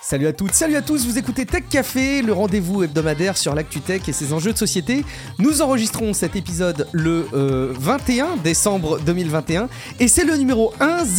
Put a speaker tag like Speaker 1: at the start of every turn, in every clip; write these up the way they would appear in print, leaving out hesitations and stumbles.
Speaker 1: Salut à toutes, salut à tous, vous écoutez Tech Café, le rendez-vous hebdomadaire sur l'actu tech et ses enjeux de société. Nous enregistrons cet épisode le 21 décembre 2021 et c'est le numéro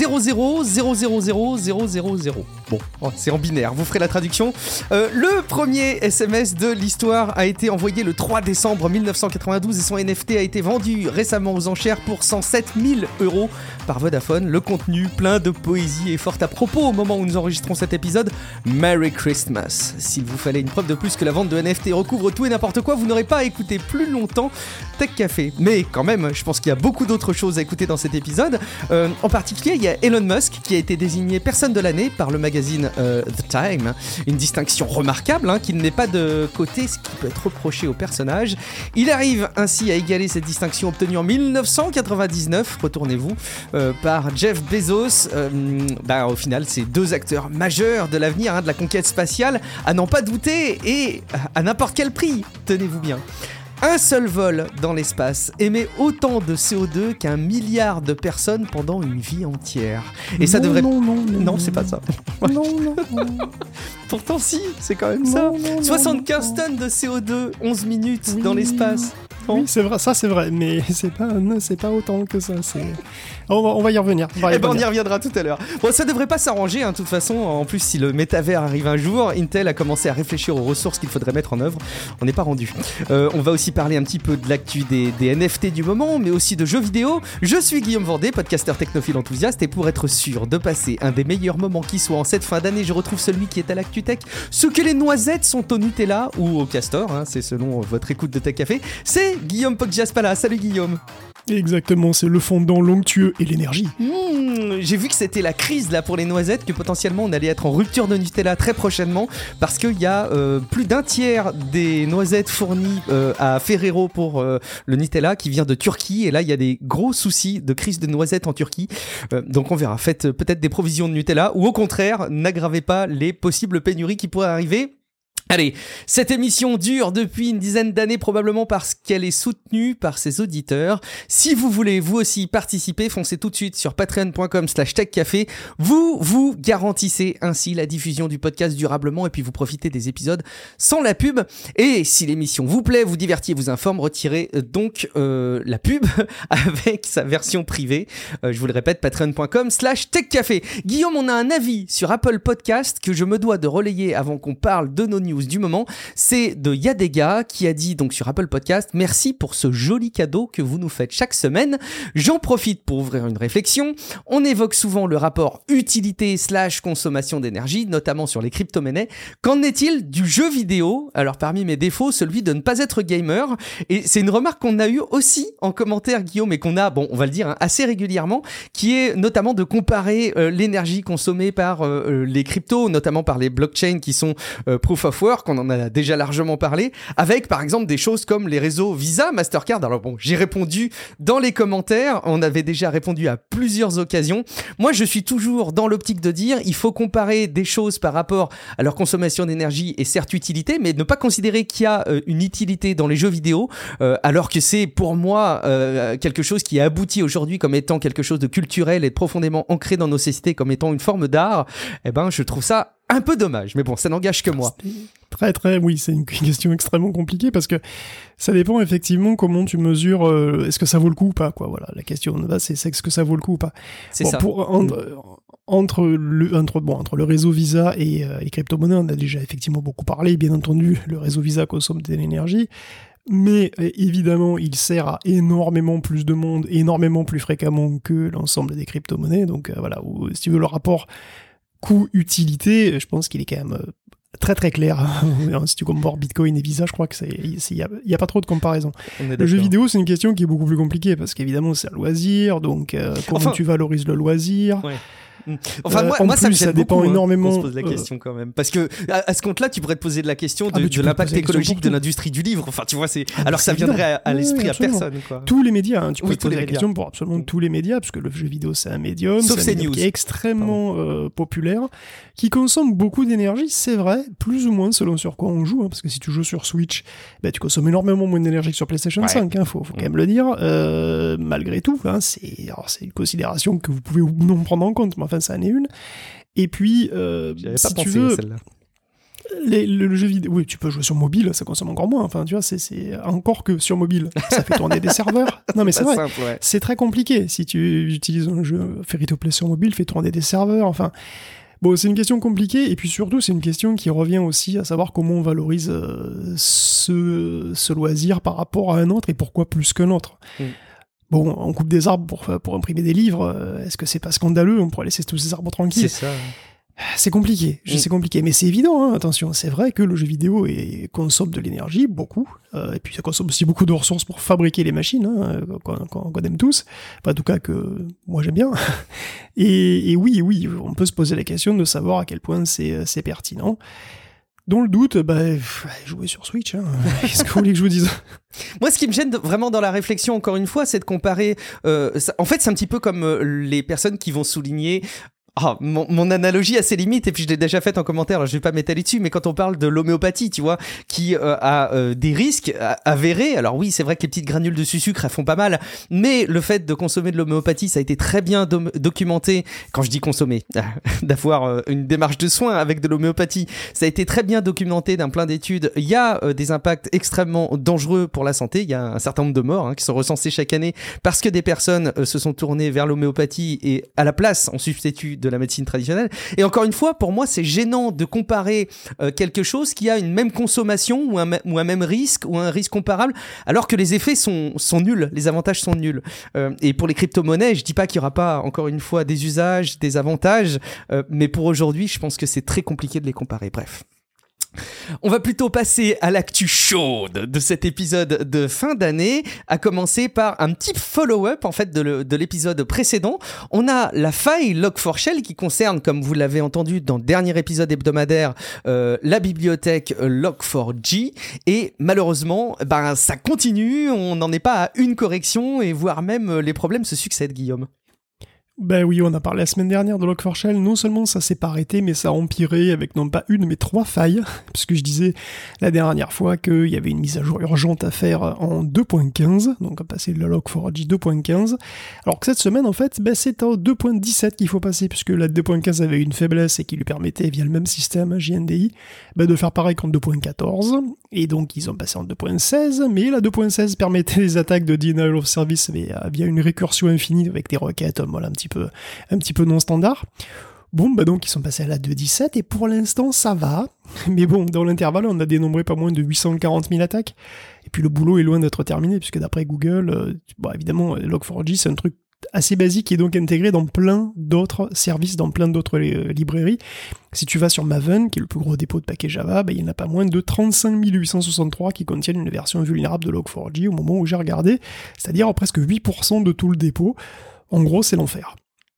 Speaker 1: 100000000. Bon, c'est en binaire, vous ferez la traduction. Le premier SMS de l'histoire a été envoyé le 3 décembre 1992 et son NFT a été vendu récemment aux enchères pour 107 000 € par Vodafone. Le contenu plein de poésie et fort à propos au moment où nous enregistrons cet épisode. Merry Christmas. S'il vous fallait une preuve de plus que la vente de NFT recouvre tout et n'importe quoi, vous n'aurez pas à écouter plus longtemps Tech Café. Mais quand même, je pense qu'il y a beaucoup d'autres choses à écouter dans cet épisode. En particulier, il y a Elon Musk qui a été désigné personne de l'année par le magazine The Time. Une distinction remarquable qui ne met pas de côté ce qui peut être reproché au personnage. Il arrive ainsi à égaler cette distinction obtenue en 1999, retournez-vous, par Jeff Bezos. Au final, c'est deux acteurs majeurs de l'avenir, de la conquête spatiale, à n'en pas douter et à n'importe quel prix, tenez-vous bien. Un seul vol dans l'espace émet autant de CO2 qu'un milliard de personnes pendant une vie entière. Et ça devrait... Non, c'est pas ça. Non. Pourtant si, c'est quand même ça. 75 tonnes de CO2, 11 minutes dans l'espace.
Speaker 2: Oui, c'est vrai, ça c'est vrai, mais c'est pas autant que ça. On va y revenir.
Speaker 1: On y reviendra tout à l'heure. Bon, ça devrait pas s'arranger, de toute façon. En plus, si le métavers arrive un jour, Intel a commencé à réfléchir aux ressources qu'il faudrait mettre en œuvre. On n'est pas rendu. On va aussi parler un petit peu de l'actu des NFT du moment, mais aussi de jeux vidéo. Je suis Guillaume Vendée, podcasteur technophile enthousiaste, et pour être sûr de passer un des meilleurs moments qui soit en cette fin d'année, je retrouve celui qui est à l'actu tech. Ce que les noisettes sont au Nutella ou au castor, c'est selon votre écoute de Tech Café. C'est Guillaume Poggiaspala. Salut Guillaume.
Speaker 2: Exactement, c'est le fondant l'onctueux et l'énergie.
Speaker 1: J'ai vu que c'était la crise là pour les noisettes, que potentiellement on allait être en rupture de Nutella très prochainement parce qu'il y a plus d'un tiers des noisettes fournies à Ferrero pour le Nutella qui vient de Turquie, et là il y a des gros soucis de crise de noisettes en Turquie, donc on verra. Faites peut-être des provisions de Nutella ou au contraire n'aggravez pas les possibles pénuries qui pourraient arriver. Allez, cette émission dure depuis une dizaine d'années probablement parce qu'elle est soutenue par ses auditeurs. Si vous voulez vous aussi participer, foncez tout de suite sur patreon.com/techcafé. Vous garantissez ainsi la diffusion du podcast durablement et puis vous profitez des épisodes sans la pub. Et si l'émission vous plaît, vous divertit et vous informe, retirez donc la pub avec sa version privée. Je vous le répète, patreon.com/techcafé. Guillaume, on a un avis sur Apple Podcast que je me dois de relayer avant qu'on parle de nos news du moment. C'est de Yadega qui a dit donc sur Apple Podcast: merci pour ce joli cadeau que vous nous faites chaque semaine. J'en profite pour ouvrir une réflexion. On évoque souvent le rapport utilité/consommation d'énergie, notamment sur les crypto-monnaies. Qu'en est-il du jeu vidéo? Alors parmi mes défauts, celui de ne pas être gamer, et c'est une remarque qu'on a eue aussi en commentaire, Guillaume, et qu'on a, on va le dire, assez régulièrement, qui est notamment de comparer l'énergie consommée par les cryptos, notamment par les blockchains qui sont proof of work, on en a déjà largement parlé, avec par exemple des choses comme les réseaux Visa, Mastercard. Alors j'ai répondu dans les commentaires, on avait déjà répondu à plusieurs occasions. Moi je suis toujours dans l'optique de dire il faut comparer des choses par rapport à leur consommation d'énergie et certes utilité, mais ne pas considérer qu'il y a une utilité dans les jeux vidéo, alors que c'est pour moi quelque chose qui a abouti aujourd'hui comme étant quelque chose de culturel et profondément ancré dans nos sociétés comme étant une forme d'art. Je trouve ça un peu dommage, mais bon, ça n'engage que moi.
Speaker 2: Oui, c'est une question extrêmement compliquée parce que ça dépend effectivement comment tu mesures est-ce que ça vaut le coup ou pas, quoi. Voilà, la question là, c'est est-ce que ça vaut le coup ou pas.
Speaker 1: C'est ça.
Speaker 2: Entre le réseau Visa et les crypto-monnaies, on a déjà effectivement beaucoup parlé. Bien entendu, le réseau Visa consomme de l'énergie. Mais évidemment, il sert à énormément plus de monde, énormément plus fréquemment que l'ensemble des crypto-monnaies. Donc voilà, si tu veux le rapport coût-utilité, je pense qu'il est quand même très très clair. Si tu compares Bitcoin et Visa, je crois que y a pas trop de comparaison. Le jeu vidéo, c'est une question qui est beaucoup plus compliquée parce qu'évidemment, c'est un loisir, donc comment tu valorises le loisir.
Speaker 1: Ouais. Moi ça me gêne
Speaker 2: dépend
Speaker 1: beaucoup,
Speaker 2: énormément.
Speaker 1: On se pose la question quand même, parce que à ce compte-là, tu pourrais te poser de la question de l'impact écologique de l'industrie du livre. Enfin, tu vois, alors ça viendrait à l'esprit à personne, quoi.
Speaker 2: Tous les médias, tu peux te poser la question pour absolument tous les médias, parce que le jeu vidéo c'est un médium, c'est un médium qui est extrêmement populaire, qui consomme beaucoup d'énergie, c'est vrai, plus ou moins selon sur quoi on joue, parce que si tu joues sur Switch, tu consommes énormément moins d'énergie que sur PlayStation 5, faut quand même le dire. Malgré tout, c'est une considération que vous pouvez ou non prendre en compte, mais enfin ça en est une. Et puis,
Speaker 1: j'avais
Speaker 2: si
Speaker 1: pas
Speaker 2: tu
Speaker 1: pensé
Speaker 2: veux,
Speaker 1: celle-là.
Speaker 2: le jeu vidéo, oui, tu peux jouer sur mobile, ça consomme encore moins. Enfin, tu vois, c'est encore que sur mobile, ça fait tourner des serveurs. Non, mais c'est vrai,
Speaker 1: simple, ouais.
Speaker 2: c'est très compliqué. Si tu utilises un jeu free-to-play sur mobile, fait tourner des serveurs. Enfin, bon, c'est une question compliquée. Et puis surtout, c'est une question qui revient aussi à savoir comment on valorise ce loisir par rapport à un autre et pourquoi plus qu'un autre. Bon, on coupe des arbres pour imprimer des livres. Est-ce que c'est pas scandaleux? On pourrait laisser tous ces arbres tranquilles.
Speaker 1: C'est ça.
Speaker 2: C'est compliqué, c'est compliqué, mais c'est évident, hein, attention, c'est vrai que le jeu vidéo consomme de l'énergie, beaucoup, et puis ça consomme aussi beaucoup de ressources pour fabriquer les machines, hein, qu'on aime tous, enfin, en tout cas que moi j'aime bien, et oui, on peut se poser la question de savoir à quel point c'est pertinent. Dans le doute, jouez sur Switch, hein. Qu'est-ce que vous voulez que je vous dise?
Speaker 1: Moi, ce qui me gêne vraiment dans la réflexion, encore une fois, c'est de comparer... en fait, c'est un petit peu comme les personnes qui vont souligner... mon analogie a ses limites, et puis je l'ai déjà faite en commentaire, alors je vais pas m'étaler dessus, mais quand on parle de l'homéopathie, tu vois, qui a des risques avérés, alors oui, c'est vrai que les petites granules de sucre, elles font pas mal, mais le fait de consommer de l'homéopathie, ça a été très bien documenté, quand je dis consommer, d'avoir une démarche de soin avec de l'homéopathie, ça a été très bien documenté d'un plein d'études, il y a des impacts extrêmement dangereux pour la santé, il y a un certain nombre de morts qui sont recensés chaque année, parce que des personnes se sont tournées vers l'homéopathie, et à la place, on substitue de la médecine traditionnelle. Et encore une fois, pour moi, c'est gênant de comparer quelque chose qui a une même consommation ou un même risque ou un risque comparable, alors que les effets sont nuls, les avantages sont nuls. Et pour les crypto-monnaies, je dis pas qu'il y aura pas, encore une fois, des usages, des avantages, mais pour aujourd'hui, je pense que c'est très compliqué de les comparer. Bref. On va plutôt passer à l'actu chaude de cet épisode de fin d'année, à commencer par un petit follow-up en fait de l'épisode précédent. On a la faille Log4Shell qui concerne, comme vous l'avez entendu dans le dernier épisode hebdomadaire, la bibliothèque Log4j, et malheureusement, ça continue, on n'en est pas à une correction, et voire même les problèmes se succèdent, Guillaume.
Speaker 2: Ben oui, on a parlé la semaine dernière de Log4Shell, non seulement ça s'est pas arrêté, mais ça a empiré avec non pas une, mais 3 failles, puisque je disais la dernière fois qu'il y avait une mise à jour urgente à faire en 2.15, donc on va passer le Log4j 2.15, alors que cette semaine, en fait, c'est en 2.17 qu'il faut passer, puisque la 2.15 avait une faiblesse et qui lui permettait, via le même système JNDI, de faire pareil qu'en 2.14, et donc ils ont passé en 2.16, mais la 2.16 permettait les attaques de denial of service via une récursion infinie avec des requêtes, voilà, un petit peu non standard. Bon, donc ils sont passés à la 2.17 et pour l'instant ça va. Mais bon, dans l'intervalle, on a dénombré pas moins de 840 000 attaques. Et puis le boulot est loin d'être terminé, puisque d'après Google, évidemment, Log4j c'est un truc assez basique qui est donc intégré dans plein d'autres services, dans plein d'autres librairies. Si tu vas sur Maven, qui est le plus gros dépôt de paquets Java, il y en a pas moins de 35 863 qui contiennent une version vulnérable de Log4j au moment où j'ai regardé, c'est-à-dire presque 8% de tout le dépôt. En gros, c'est l'enfer.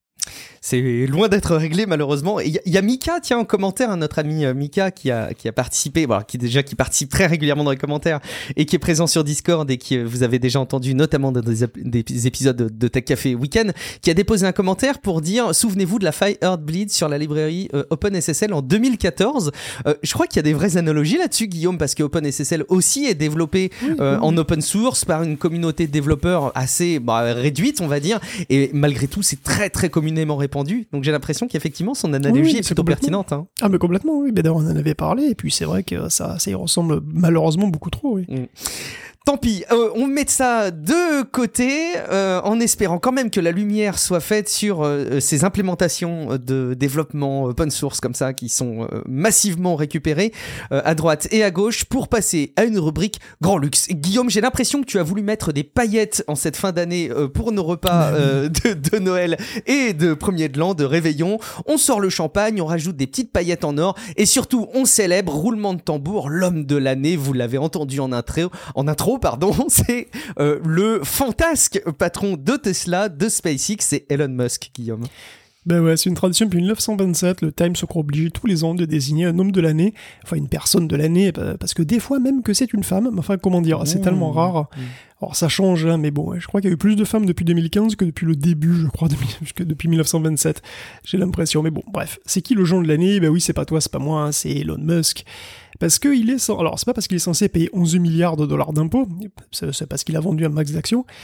Speaker 1: C'est loin d'être réglé malheureusement. Il y a Mika, tiens, en commentaire, notre ami Mika qui a participé, qui participe très régulièrement dans les commentaires et qui est présent sur Discord et qui vous avez déjà entendu notamment dans des épisodes de Tech Café Weekend, qui a déposé un commentaire pour dire: souvenez-vous de la faille Heartbleed sur la librairie OpenSSL en 2014. Je crois qu'il y a des vraies analogies là-dessus, Guillaume, parce que OpenSSL aussi est développé en open source par une communauté de développeurs assez réduite, on va dire, et malgré tout c'est très très communément répandu. Donc j'ai l'impression qu'effectivement son analogie est plutôt pertinente. Hein.
Speaker 2: Ah mais complètement, oui. D'ailleurs on en avait parlé, et puis c'est vrai que ça y ressemble malheureusement beaucoup trop. Oui.
Speaker 1: Tant pis, on met ça de côté en espérant quand même que la lumière soit faite sur ces implémentations de développement open source comme ça qui sont massivement récupérées à droite et à gauche pour passer à une rubrique grand luxe. Guillaume, j'ai l'impression que tu as voulu mettre des paillettes en cette fin d'année pour nos repas de Noël et de premier de l'an, de réveillon. On sort le champagne, on rajoute des petites paillettes en or et surtout on célèbre, roulement de tambour, l'homme de l'année, vous l'avez entendu en intro, c'est le fantasque patron de Tesla, de SpaceX, c'est Elon Musk, Guillaume.
Speaker 2: C'est une tradition depuis 1927, le Time se croit obligé tous les ans de désigner un homme de l'année, enfin une personne de l'année, parce que des fois même que c'est une femme, enfin comment dire, c'est tellement rare. Alors ça change, hein, mais bon, je crois qu'il y a eu plus de femmes depuis 2015 que depuis le début, je crois, que depuis 1927, j'ai l'impression. Mais bon, bref, c'est qui le genre de l'année? Oui, c'est pas toi, c'est pas moi, hein, c'est Elon Musk. Parce que alors c'est pas parce qu'il est censé payer 11 milliards de dollars d'impôts, c'est parce qu'il a vendu un max d'actions,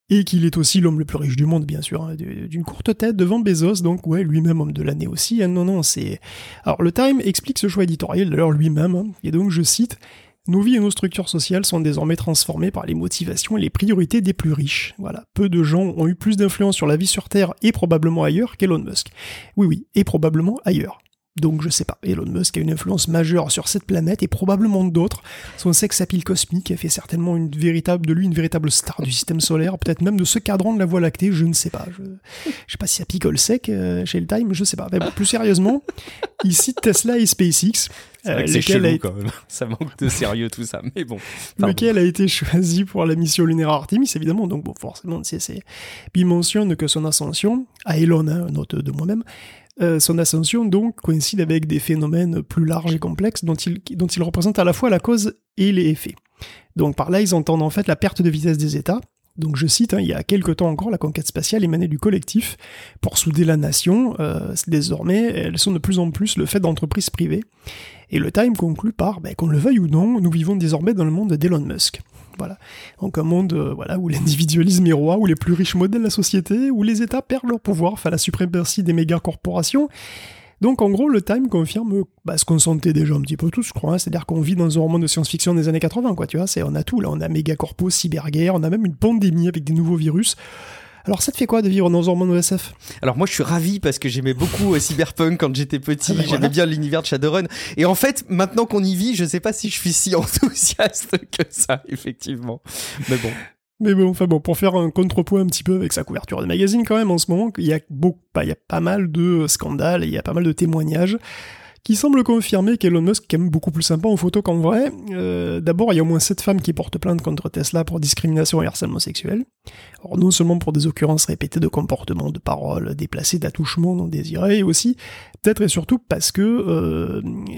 Speaker 2: Et qu'il est aussi l'homme le plus riche du monde, bien sûr, hein, d'une courte tête devant Bezos, donc ouais, lui-même homme de l'année aussi. Hein, non, c'est... Alors, le Time explique ce choix éditorial, d'ailleurs, lui-même, hein, et donc, je cite, « Nos vies et nos structures sociales sont désormais transformées par les motivations et les priorités des plus riches. » Voilà, peu de gens ont eu plus d'influence sur la vie sur Terre et probablement ailleurs qu'Elon Musk. Oui, et probablement ailleurs. Donc je sais pas, Elon Musk a une influence majeure sur cette planète et probablement d'autres. Son sex appeal cosmique a fait certainement de lui une véritable star du système solaire, peut-être même de ce cadran de la Voie lactée, je ne sais pas. Je sais pas si ça picole sec chez le Time, je sais pas. Mais bon, plus sérieusement, il cite Tesla et SpaceX.
Speaker 1: C'est chelou quand même, ça manque de sérieux tout ça, mais bon. Pardon.
Speaker 2: Lequel a été choisi pour la mission lunaire Artemis, évidemment, donc bon, forcément, c'est... Puis il mentionne que son ascension, à Elon, hein, note de moi-même, son ascension donc coïncide avec des phénomènes plus larges et complexes dont il représente à la fois la cause et les effets. Donc par là, ils entendent en fait la perte de vitesse des États. Donc je cite, hein, il y a quelque temps encore, la conquête spatiale émanait du collectif pour souder la nation. Désormais, elles sont de plus en plus le fait d'entreprises privées. Et le Time conclut par, qu'on le veuille ou non, nous vivons désormais dans le monde d'Elon Musk. Voilà. Donc un monde où l'individualisme est roi, où les plus riches modèlent la société, où les États perdent leur pouvoir face à la suprématie des méga-corporations. Donc en gros, le Time confirme ce qu'on sentait déjà un petit peu tous, je crois. Hein. C'est-à-dire qu'on vit dans un roman de science-fiction des années 80, quoi, tu vois. On a tout, là. On a méga-corpos, cyberguerre, on a même une pandémie avec des nouveaux virus. Alors ça te fait quoi de vivre dans un roman de SF ?
Speaker 1: Alors moi je suis ravi parce que j'aimais beaucoup Cyberpunk quand j'étais petit, j'aimais bien l'univers de Shadowrun. Et en fait, maintenant qu'on y vit, je sais pas si je suis si enthousiaste que ça, effectivement. Mais bon,
Speaker 2: pour faire un contrepoids un petit peu avec sa couverture de magazine quand même, en ce moment, il y a pas mal de scandales, il y a pas mal de témoignages qui semblent confirmer qu'Elon Musk est quand même beaucoup plus sympa en photo qu'en vrai. D'abord, il y a au moins 7 femmes qui portent plainte contre Tesla pour discrimination et harcèlement sexuel. Alors non seulement pour des occurrences répétées de comportements, de paroles déplacées, d'attouchements non désirés, et aussi, peut-être et surtout parce que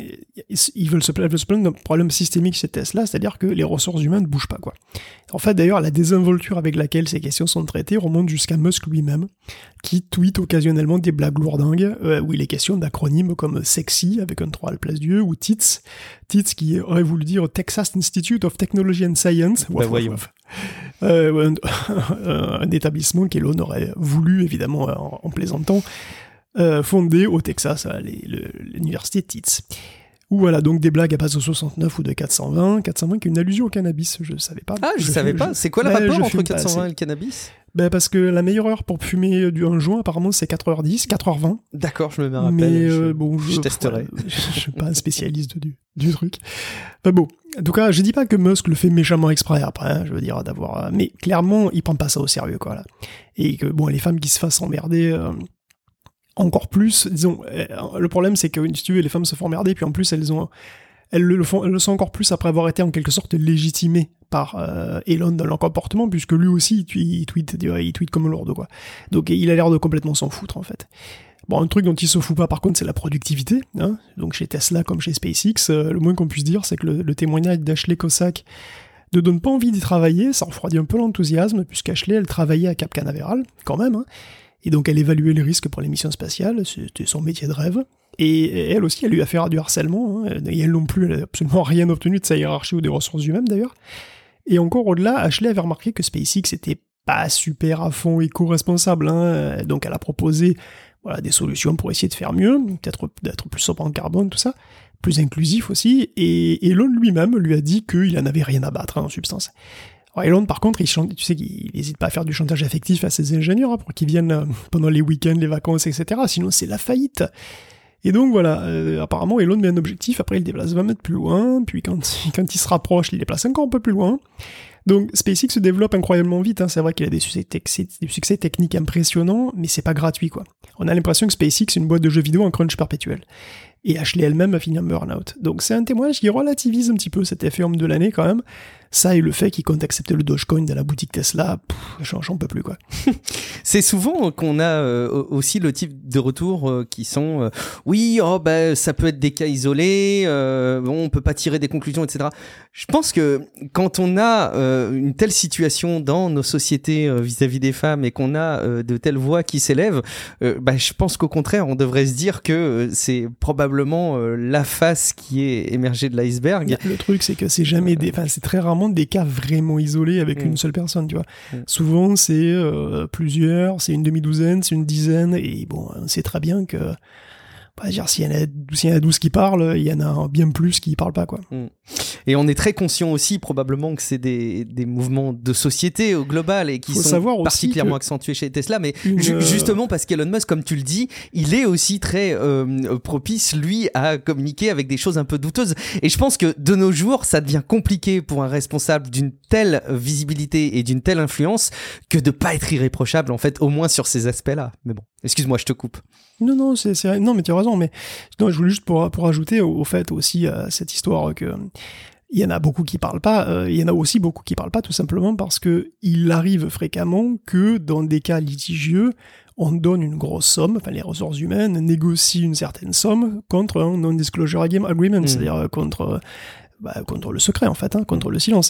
Speaker 2: ils veulent se plaindre d'un problème systémique chez Tesla, c'est-à-dire que les ressources humaines ne bougent pas, quoi. En fait, d'ailleurs, la désinvolture avec laquelle ces questions sont traitées remonte jusqu'à Musk lui-même, qui tweet occasionnellement des blagues lourdingues, où il est question d'acronymes comme sexy, avec un 3 à la place du E, ou TITS qui aurait voulu dire Texas Institute of Technology and Science.
Speaker 1: Voyons.
Speaker 2: Un établissement qu'Elon aurait voulu, évidemment, en plaisantant, fonder au Texas, l'université TITS. Ou voilà, donc des blagues à base de 69 ou de 420 qui est une allusion au cannabis, je savais pas.
Speaker 1: Ah, je savais pas, c'est quoi le rapport entre 420 et le cannabis ?
Speaker 2: Parce que la meilleure heure pour fumer un joint, apparemment, c'est 4h10, 4h20.
Speaker 1: D'accord, je me mets un rappel.
Speaker 2: Mais
Speaker 1: je testerai.
Speaker 2: Je suis pas un spécialiste du truc. Enfin bon, en tout cas, je dis pas que Musk le fait méchamment exprès après, hein, je veux dire, d'avoir... Mais clairement, il prend pas ça au sérieux, quoi, là. Et que, les femmes qui se fassent emmerder... encore plus, disons, le problème c'est que, si tu veux, les femmes se font emmerder, puis en plus elles le sont encore plus après avoir été en quelque sorte légitimées par Elon dans leur comportement, puisque lui aussi il tweet comme lourd, quoi. Donc il a l'air de complètement s'en foutre en fait. Bon, un truc dont il se fout pas par contre, c'est la productivité, hein. Donc chez Tesla comme chez SpaceX, le moins qu'on puisse dire, c'est que le témoignage d'Ashley Cossack ne donne pas envie d'y travailler, ça refroidit un peu l'enthousiasme, puisqu'Ashley elle travaillait à Cap Canaveral, quand même, hein. Et donc elle évaluait les risques pour les missions spatiales, c'était son métier de rêve. Et elle aussi, elle lui a fait du harcèlement, hein, et elle non plus, elle n'a absolument rien obtenu de sa hiérarchie ou des ressources humaines d'ailleurs. Et encore au-delà, Ashley avait remarqué que SpaceX était pas super à fond éco-responsable, hein, donc elle a proposé des solutions pour essayer de faire mieux, peut-être d'être plus sobre en carbone, tout ça, plus inclusif aussi, et Elon lui-même lui a dit qu'il en avait rien à battre, hein, en substance. Alors Elon, par contre, tu sais qu'il n'hésite pas à faire du chantage affectif à ses ingénieurs, hein, pour qu'ils viennent pendant les week-ends, les vacances, etc. Sinon, c'est la faillite. Et donc voilà, apparemment Elon met un objectif, après il déplace 20 mètres plus loin, puis quand il se rapproche, il déplace encore un peu plus loin. Donc SpaceX se développe incroyablement vite, hein. C'est vrai qu'il a des succès techniques impressionnants, mais c'est pas gratuit, quoi. On a l'impression que SpaceX est une boîte de jeux vidéo en crunch perpétuel. Et Ashley elle-même a fini en burn-out. Donc c'est un témoignage qui relativise un petit peu cet effet homme de l'année quand même. Ça et le fait qu'il compte accepter le Dogecoin dans la boutique Tesla, j'en peux plus, quoi.
Speaker 1: C'est souvent qu'on a aussi le type de retour qui sont oui, ça peut être des cas isolés, on peut pas tirer des conclusions, etc. Je pense que quand on a une telle situation dans nos sociétés vis-à-vis des femmes et qu'on a de telles voix qui s'élèvent, je pense qu'au contraire, on devrait se dire que c'est probablement probablement la face qui est émergée de l'iceberg.
Speaker 2: Le truc, c'est que c'est jamais c'est très rarement des cas vraiment isolés avec une seule personne, tu vois. Souvent, c'est plusieurs, c'est une demi-douzaine, c'est une dizaine, et bon, on sait très bien que s'il y en a 12 qui parlent, il y en a bien plus qui parlent pas, quoi.
Speaker 1: Et on est très conscient aussi, probablement, que c'est des mouvements de société au global et qui sont particulièrement accentués chez Tesla. Mais justement, parce qu'Elon Musk, comme tu le dis, il est aussi très propice, lui, à communiquer avec des choses un peu douteuses. Et je pense que de nos jours, ça devient compliqué pour un responsable d'une telle visibilité et d'une telle influence que de pas être irréprochable, en fait, au moins sur ces aspects-là. Mais bon, excuse-moi, je te coupe.
Speaker 2: Non, non, mais tu as raison. Mais non, je voulais juste pour ajouter au fait aussi à cette histoire que il y en a beaucoup qui parlent pas. Il y en a aussi beaucoup qui parlent pas, tout simplement parce que il arrive fréquemment que dans des cas litigieux, on donne une grosse somme, les ressources humaines négocient une certaine somme contre un non-disclosure agreement, c'est-à-dire contre le secret en fait, contre le silence.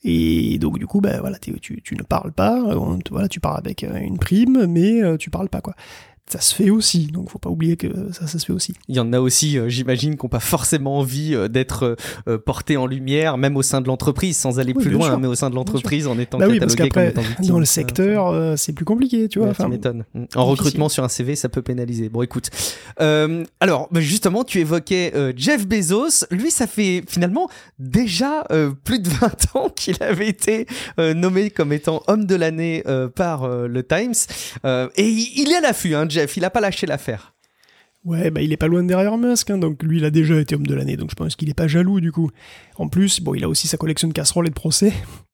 Speaker 2: Et donc du coup, tu ne parles pas, tu parles avec une prime, mais tu parles pas, quoi. Ça se fait aussi, donc faut pas oublier que ça se fait aussi.
Speaker 1: Il y en a aussi, j'imagine, qui n'ont pas forcément envie d'être portés en lumière, même au sein de l'entreprise, sans aller plus loin, mais au sein de l'entreprise, en étant catalogué comme étant victime.
Speaker 2: Dans le secteur, c'est plus compliqué, tu vois.
Speaker 1: Tu m'étonnes. En recrutement sur un CV, ça peut pénaliser. Bon, écoute. Alors, justement, tu évoquais Jeff Bezos. Lui, ça fait finalement déjà plus de 20 ans qu'il avait été nommé comme étant homme de l'année par le Times. Et il est à l'affût, Jeff, il a pas lâché l'affaire.
Speaker 2: Ouais, il est pas loin derrière Musk, donc lui il a déjà été homme de l'année, donc je pense qu'il est pas jaloux du coup. En plus, il a aussi sa collection de casseroles et de procès.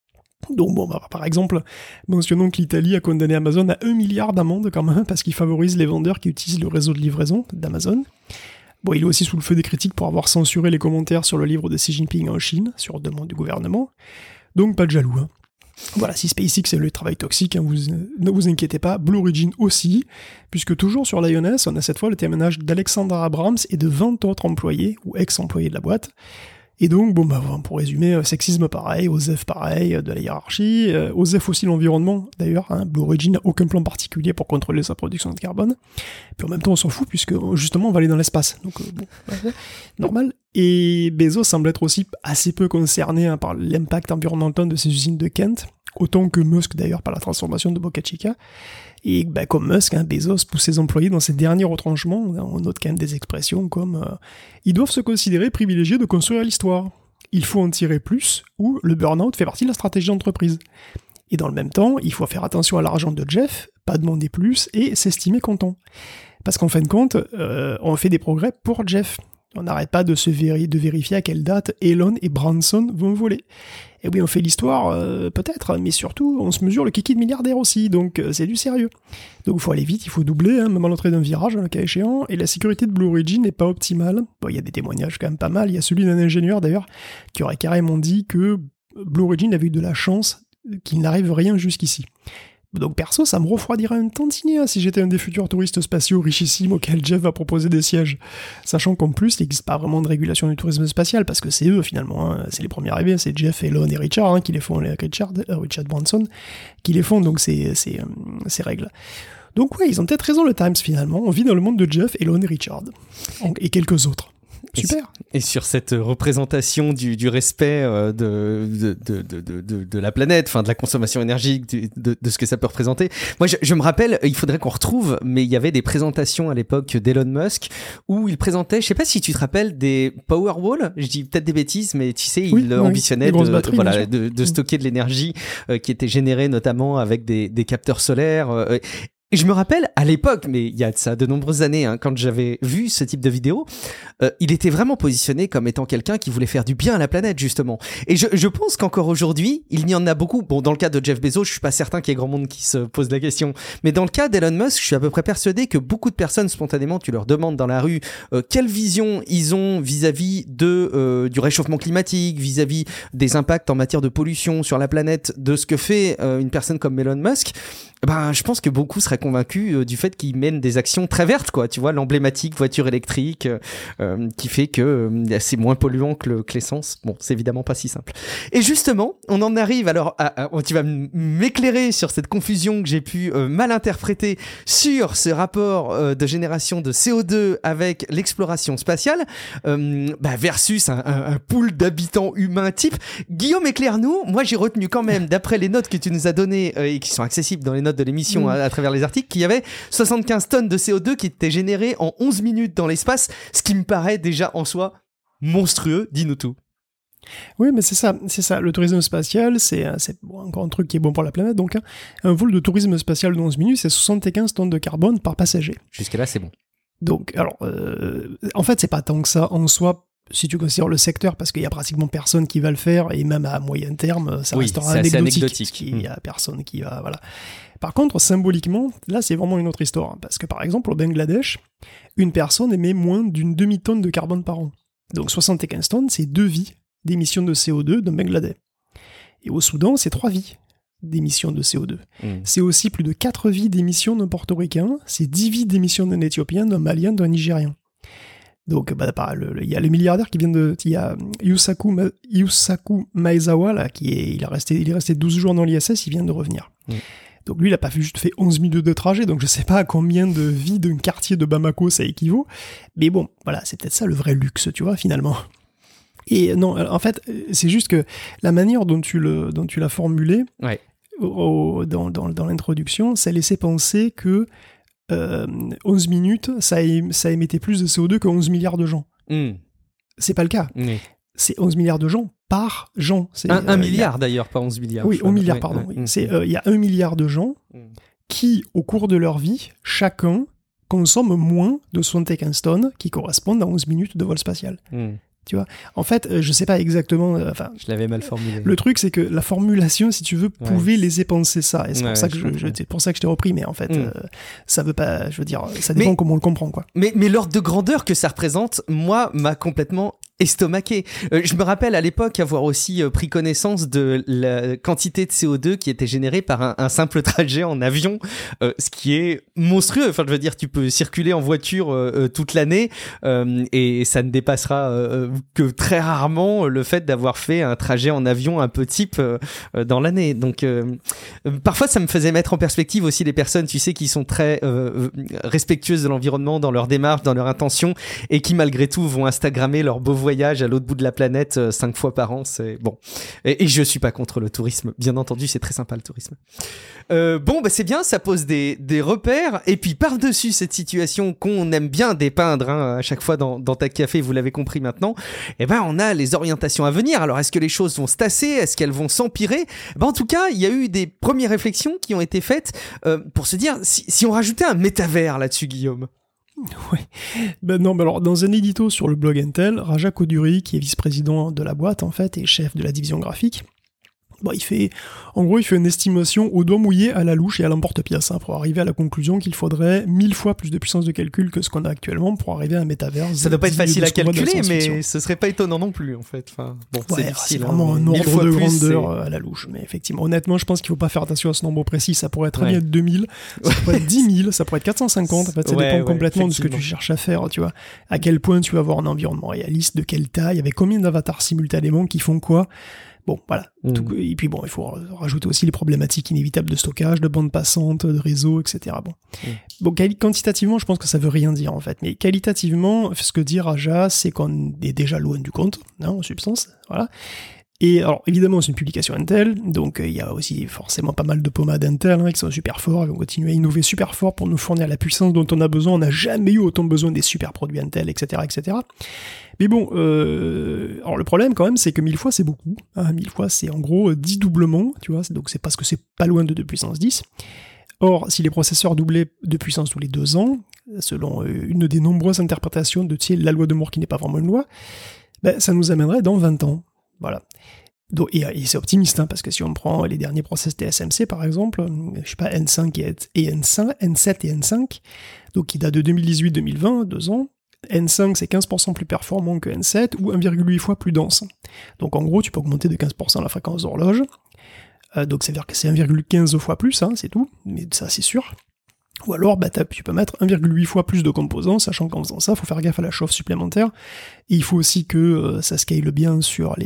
Speaker 2: Donc par exemple, mentionnons que l'Italie a condamné Amazon à 1 milliard d'amendes quand même, parce qu'il favorise les vendeurs qui utilisent le réseau de livraison d'Amazon. Il est aussi sous le feu des critiques pour avoir censuré les commentaires sur le livre de Xi Jinping en Chine, sur demande du gouvernement. Donc pas de jaloux, Voilà, si SpaceX est le travail toxique, ne vous inquiétez pas, Blue Origin aussi, puisque toujours sur l'INS, on a cette fois le témoignage d'Alexander Abrams et de 20 autres employés, ou ex-employés de la boîte. Et donc, pour résumer, sexisme pareil, OSEF pareil, de la hiérarchie, OSEF aussi l'environnement, d'ailleurs, Blue Origin n'a aucun plan particulier pour contrôler sa production de carbone. Puis en même temps, on s'en fout, puisque justement, on va aller dans l'espace. Donc, normal. Et Bezos semble être aussi assez peu concerné par l'impact environnemental de ses usines de Kent, autant que Musk d'ailleurs par la transformation de Boca Chica. Et comme Musk, Bezos pousse ses employés dans ses derniers retranchements. On note quand même des expressions comme ils doivent se considérer privilégiés de construire l'histoire. Il faut en tirer plus, ou le burn-out fait partie de la stratégie d'entreprise. Et dans le même temps, il faut faire attention à l'argent de Jeff, pas demander plus et s'estimer content. Parce qu'en fin de compte, on fait des progrès pour Jeff. On n'arrête pas de vérifier à quelle date Elon et Branson vont voler. Et oui, on fait l'histoire, peut-être, mais surtout, on se mesure le kiki de milliardaire aussi, donc c'est du sérieux. Donc il faut aller vite, il faut doubler, même à l'entrée d'un virage, le cas échéant, et la sécurité de Blue Origin n'est pas optimale. Il y a des témoignages quand même pas mal, il y a celui d'un ingénieur d'ailleurs, qui aurait carrément dit que Blue Origin avait eu de la chance qu'il n'arrive rien jusqu'ici. Donc perso, ça me refroidirait un tantinet si j'étais un des futurs touristes spatiaux richissimes auxquels Jeff va proposer des sièges. Sachant qu'en plus, il n'existe pas vraiment de régulation du tourisme spatial, parce que c'est eux finalement, c'est les premiers arrivés, c'est Jeff, Elon et Richard qui les font, Richard Branson, qui les font, donc ces règles. Donc ouais, ils ont peut-être raison le Times finalement, on vit dans le monde de Jeff, Elon et Richard. Et quelques autres. Super.
Speaker 1: Et sur cette représentation du respect de la planète, de la consommation énergique, de ce que ça peut représenter. Moi, je me rappelle, il faudrait qu'on retrouve, mais il y avait des présentations à l'époque d'Elon Musk où il présentait, je sais pas si tu te rappelles, des Powerwall. Je dis peut-être des bêtises, mais tu sais, il ambitionnait de stocker de l'énergie qui était générée notamment avec des capteurs solaires. Et je me rappelle, à l'époque, mais il y a de ça de nombreuses années, quand j'avais vu ce type de vidéo, il était vraiment positionné comme étant quelqu'un qui voulait faire du bien à la planète, justement. Et je pense qu'encore aujourd'hui, il y en a beaucoup. Bon, dans le cas de Jeff Bezos, je suis pas certain qu'il y ait grand monde qui se pose la question. Mais dans le cas d'Elon Musk, je suis à peu près persuadé que beaucoup de personnes, spontanément, tu leur demandes dans la rue quelle vision ils ont vis-à-vis du réchauffement climatique, vis-à-vis des impacts en matière de pollution sur la planète, de ce que fait une personne comme Elon Musk. Je pense que beaucoup seraient convaincus du fait qu'ils mènent des actions très vertes, quoi. Tu vois, l'emblématique voiture électrique qui fait que c'est moins polluant que l'essence. Bon, c'est évidemment pas si simple. Et justement, on en arrive alors tu vas m'éclairer sur cette confusion que j'ai pu mal interpréter sur ce rapport de génération de CO2 avec l'exploration spatiale versus un pool d'habitants humains type. Guillaume, éclaire-nous. Moi, j'ai retenu quand même, d'après les notes que tu nous as données et qui sont accessibles dans les notes de l'émission à travers les articles, qu'il y avait 75 tonnes de CO2 qui étaient générées en 11 minutes dans l'espace, ce qui me paraît déjà en soi monstrueux. Dis-nous tout.
Speaker 2: Oui, mais c'est ça. Le tourisme spatial, c'est encore un truc qui est bon pour la planète. Donc, un vol de tourisme spatial de 11 minutes, c'est 75 tonnes de carbone par passager.
Speaker 1: Jusque-là, c'est bon.
Speaker 2: Donc, alors, en fait, c'est pas tant que ça en soi, si tu considères le secteur, parce qu'il y a pratiquement personne qui va le faire, et même à moyen terme, ça restera anecdotique. Parce qu'il y a personne qui va, voilà. Par contre, symboliquement, là, c'est vraiment une autre histoire. Parce que, par exemple, au Bangladesh, une personne émet moins d'une demi-tonne de carbone par an. Donc, 75 tonnes, c'est 2 vies d'émissions de CO2 d'un Bangladais. Et au Soudan, c'est 3 vies d'émissions de CO2. C'est aussi plus de 4 vies d'émissions d'un Portoricain, c'est 10 vies d'émissions d'un Éthiopien, d'un Malien, d'un Nigérien. Donc, il y a le milliardaire qui vient de... Il y a Yusaku Maezawa, là, il est resté 12 jours dans l'ISS, il vient de revenir. Donc lui, il n'a pas juste fait 11 minutes de trajet, donc je sais pas à combien de vies d'un quartier de Bamako ça équivaut. Mais bon, voilà, c'est peut-être ça le vrai luxe, tu vois, finalement. Et non, en fait, c'est juste que la manière dont tu l'as formulé, dans l'introduction, ça laissait penser que 11 minutes, ça émettait plus de CO2 que 11 milliards de gens. C'est pas le cas. C'est 11 milliards de gens par gens. C'est,
Speaker 1: 1 milliard d'ailleurs, pas 11 milliards.
Speaker 2: Oui, 1 milliard, pardon. Oui. Il y a 1 milliard de gens qui, au cours de leur vie, chacun consomme moins de 75 tonnes qui correspondent à 11 minutes de vol spatial. Tu vois, en fait, je sais pas exactement.
Speaker 1: Je l'avais mal formulé.
Speaker 2: Le truc, c'est que la formulation, si tu veux, pouvait laisser penser ça. Et c'est pour ça que c'est pour ça que je t'ai repris. Mais en fait, ça veut pas. Je veux dire, ça dépend comment on le comprend, quoi.
Speaker 1: Mais l'ordre de grandeur que ça représente, moi, m'a complètement estomaqué. Je me rappelle à l'époque avoir aussi pris connaissance de la quantité de CO2 qui était générée par un simple trajet en avion, ce qui est monstrueux. Enfin, je veux dire, tu peux circuler en voiture toute l'année et ça ne dépassera que très rarement le fait d'avoir fait un trajet en avion un peu type dans l'année. Donc, parfois, ça me faisait mettre en perspective aussi les personnes, tu sais, qui sont très respectueuses de l'environnement dans leur démarche, dans leur intention et qui, malgré tout, vont instagrammer leur beau voyage à l'autre bout de la planète 5 fois par an, c'est bon. Et je suis pas contre le tourisme, bien entendu, c'est très sympa le tourisme. C'est bien, ça pose des repères. Et puis par-dessus cette situation qu'on aime bien dépeindre à chaque fois dans Ta Café, vous l'avez compris maintenant, on a les orientations à venir. Alors est-ce que les choses vont se tasser? Est-ce qu'elles vont s'empirer? En tout cas, il y a eu des premières réflexions qui ont été faites pour se dire si on rajoutait un métavers là-dessus, Guillaume.
Speaker 2: Oui. Alors, dans un édito sur le blog Intel, Raja Koduri, qui est vice-président de la boîte, en fait, et chef de la division graphique, il fait une estimation au doigt mouillé, à la louche et à l'emporte-pièce, pour arriver à la conclusion qu'il faudrait 1000 fois plus de puissance de calcul que ce qu'on a actuellement pour arriver à un métaverse.
Speaker 1: Ça doit pas être facile à calculer, mais ce serait pas étonnant non plus, en fait. C'est difficile.
Speaker 2: C'est vraiment un ordre de grandeur à la louche, mais effectivement, honnêtement, je pense qu'il faut pas faire attention à ce nombre précis. Ça pourrait être très bien 2000, ça pourrait être 10 000, ça pourrait être 450. En fait, ça dépend complètement de ce que tu cherches à faire, tu vois. À quel point tu vas avoir un environnement réaliste, de quelle taille, avec combien d'avatars simultanément qui font quoi. Bon, voilà. Et puis il faut rajouter aussi les problématiques inévitables de stockage, de bande passante, de réseau, etc. Bon, quantitativement, je pense que ça veut rien dire, en fait. Mais qualitativement, ce que dit Raja, c'est qu'on est déjà loin du compte, en substance. Voilà. Et alors, évidemment, c'est une publication Intel, donc il y a aussi forcément pas mal de pommades Intel qui sont super forts, ils vont continuer à innover super fort pour nous fournir la puissance dont on a besoin. On n'a jamais eu autant besoin des super produits Intel, etc., etc. Mais bon, alors le problème quand même, c'est que 1000 fois c'est beaucoup. 1000 fois c'est en gros 10 doublements, tu vois, donc c'est parce que c'est pas loin de 2 puissance 10. Or, si les processeurs doublaient de puissance tous les 2 ans, selon une des nombreuses interprétations de la loi de Moore qui n'est pas vraiment une loi, ça nous amènerait dans 20 ans. Voilà. Donc, et c'est optimiste, parce que si on prend les derniers process TSMC par exemple, je sais pas, N5 et N5, N7 et N5, donc qui datent de 2018-2020, 2 ans, N5 c'est 15% plus performant que N7 ou 1,8 fois plus dense. Donc en gros, tu peux augmenter de 15% la fréquence d'horloge. Donc ça veut dire que c'est 1,15 fois plus, hein, c'est tout, mais ça c'est sûr. Ou alors, tu peux mettre 1,8 fois plus de composants, sachant qu'en faisant ça, il faut faire gaffe à la chauffe supplémentaire. Et il faut aussi que ça scale bien sur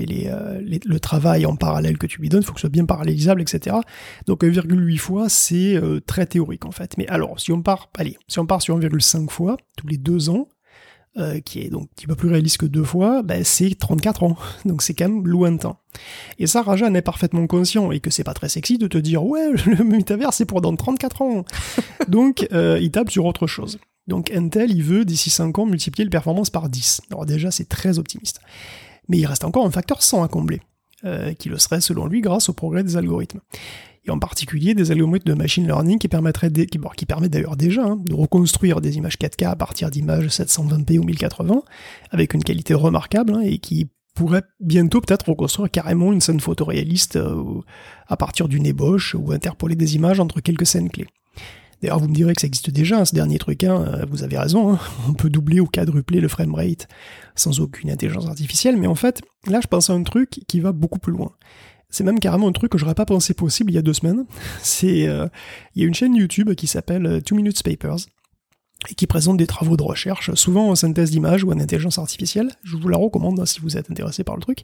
Speaker 2: le travail en parallèle que tu lui donnes, il faut que ce soit bien parallélisable, etc. Donc 1,8 fois, c'est très théorique en fait. Mais alors, si on part sur 1,5 fois, tous les 2 ans, qui est donc un petit peu plus réaliste que 2 fois, c'est 34 ans. Donc c'est quand même lointain. Et ça, Rajan est parfaitement conscient, et que c'est pas très sexy de te dire « Ouais, le métavers, c'est pour dans 34 ans !» Donc, il tape sur autre chose. Donc Intel, il veut, d'ici 5 ans, multiplier les performances par 10. Alors déjà, c'est très optimiste. Mais il reste encore un facteur 100 à combler, qui le serait, selon lui, grâce au progrès des algorithmes. Et en particulier des algorithmes de machine learning qui permettent d'ailleurs déjà de reconstruire des images 4K à partir d'images 720p ou 1080, avec une qualité remarquable, et qui pourrait bientôt peut-être reconstruire carrément une scène photoréaliste à partir d'une ébauche, ou interpoler des images entre quelques scènes clés. D'ailleurs, vous me direz que ça existe déjà, ce dernier truc, vous avez raison, on peut doubler ou quadrupler le framerate sans aucune intelligence artificielle, mais en fait, là je pense à un truc qui va beaucoup plus loin. C'est même carrément un truc que j'aurais pas pensé possible il y a 2 semaines. Il y a une chaîne YouTube qui s'appelle 2 Minutes Papers, et qui présente des travaux de recherche, souvent en synthèse d'images ou en intelligence artificielle. Je vous la recommande si vous êtes intéressé par le truc.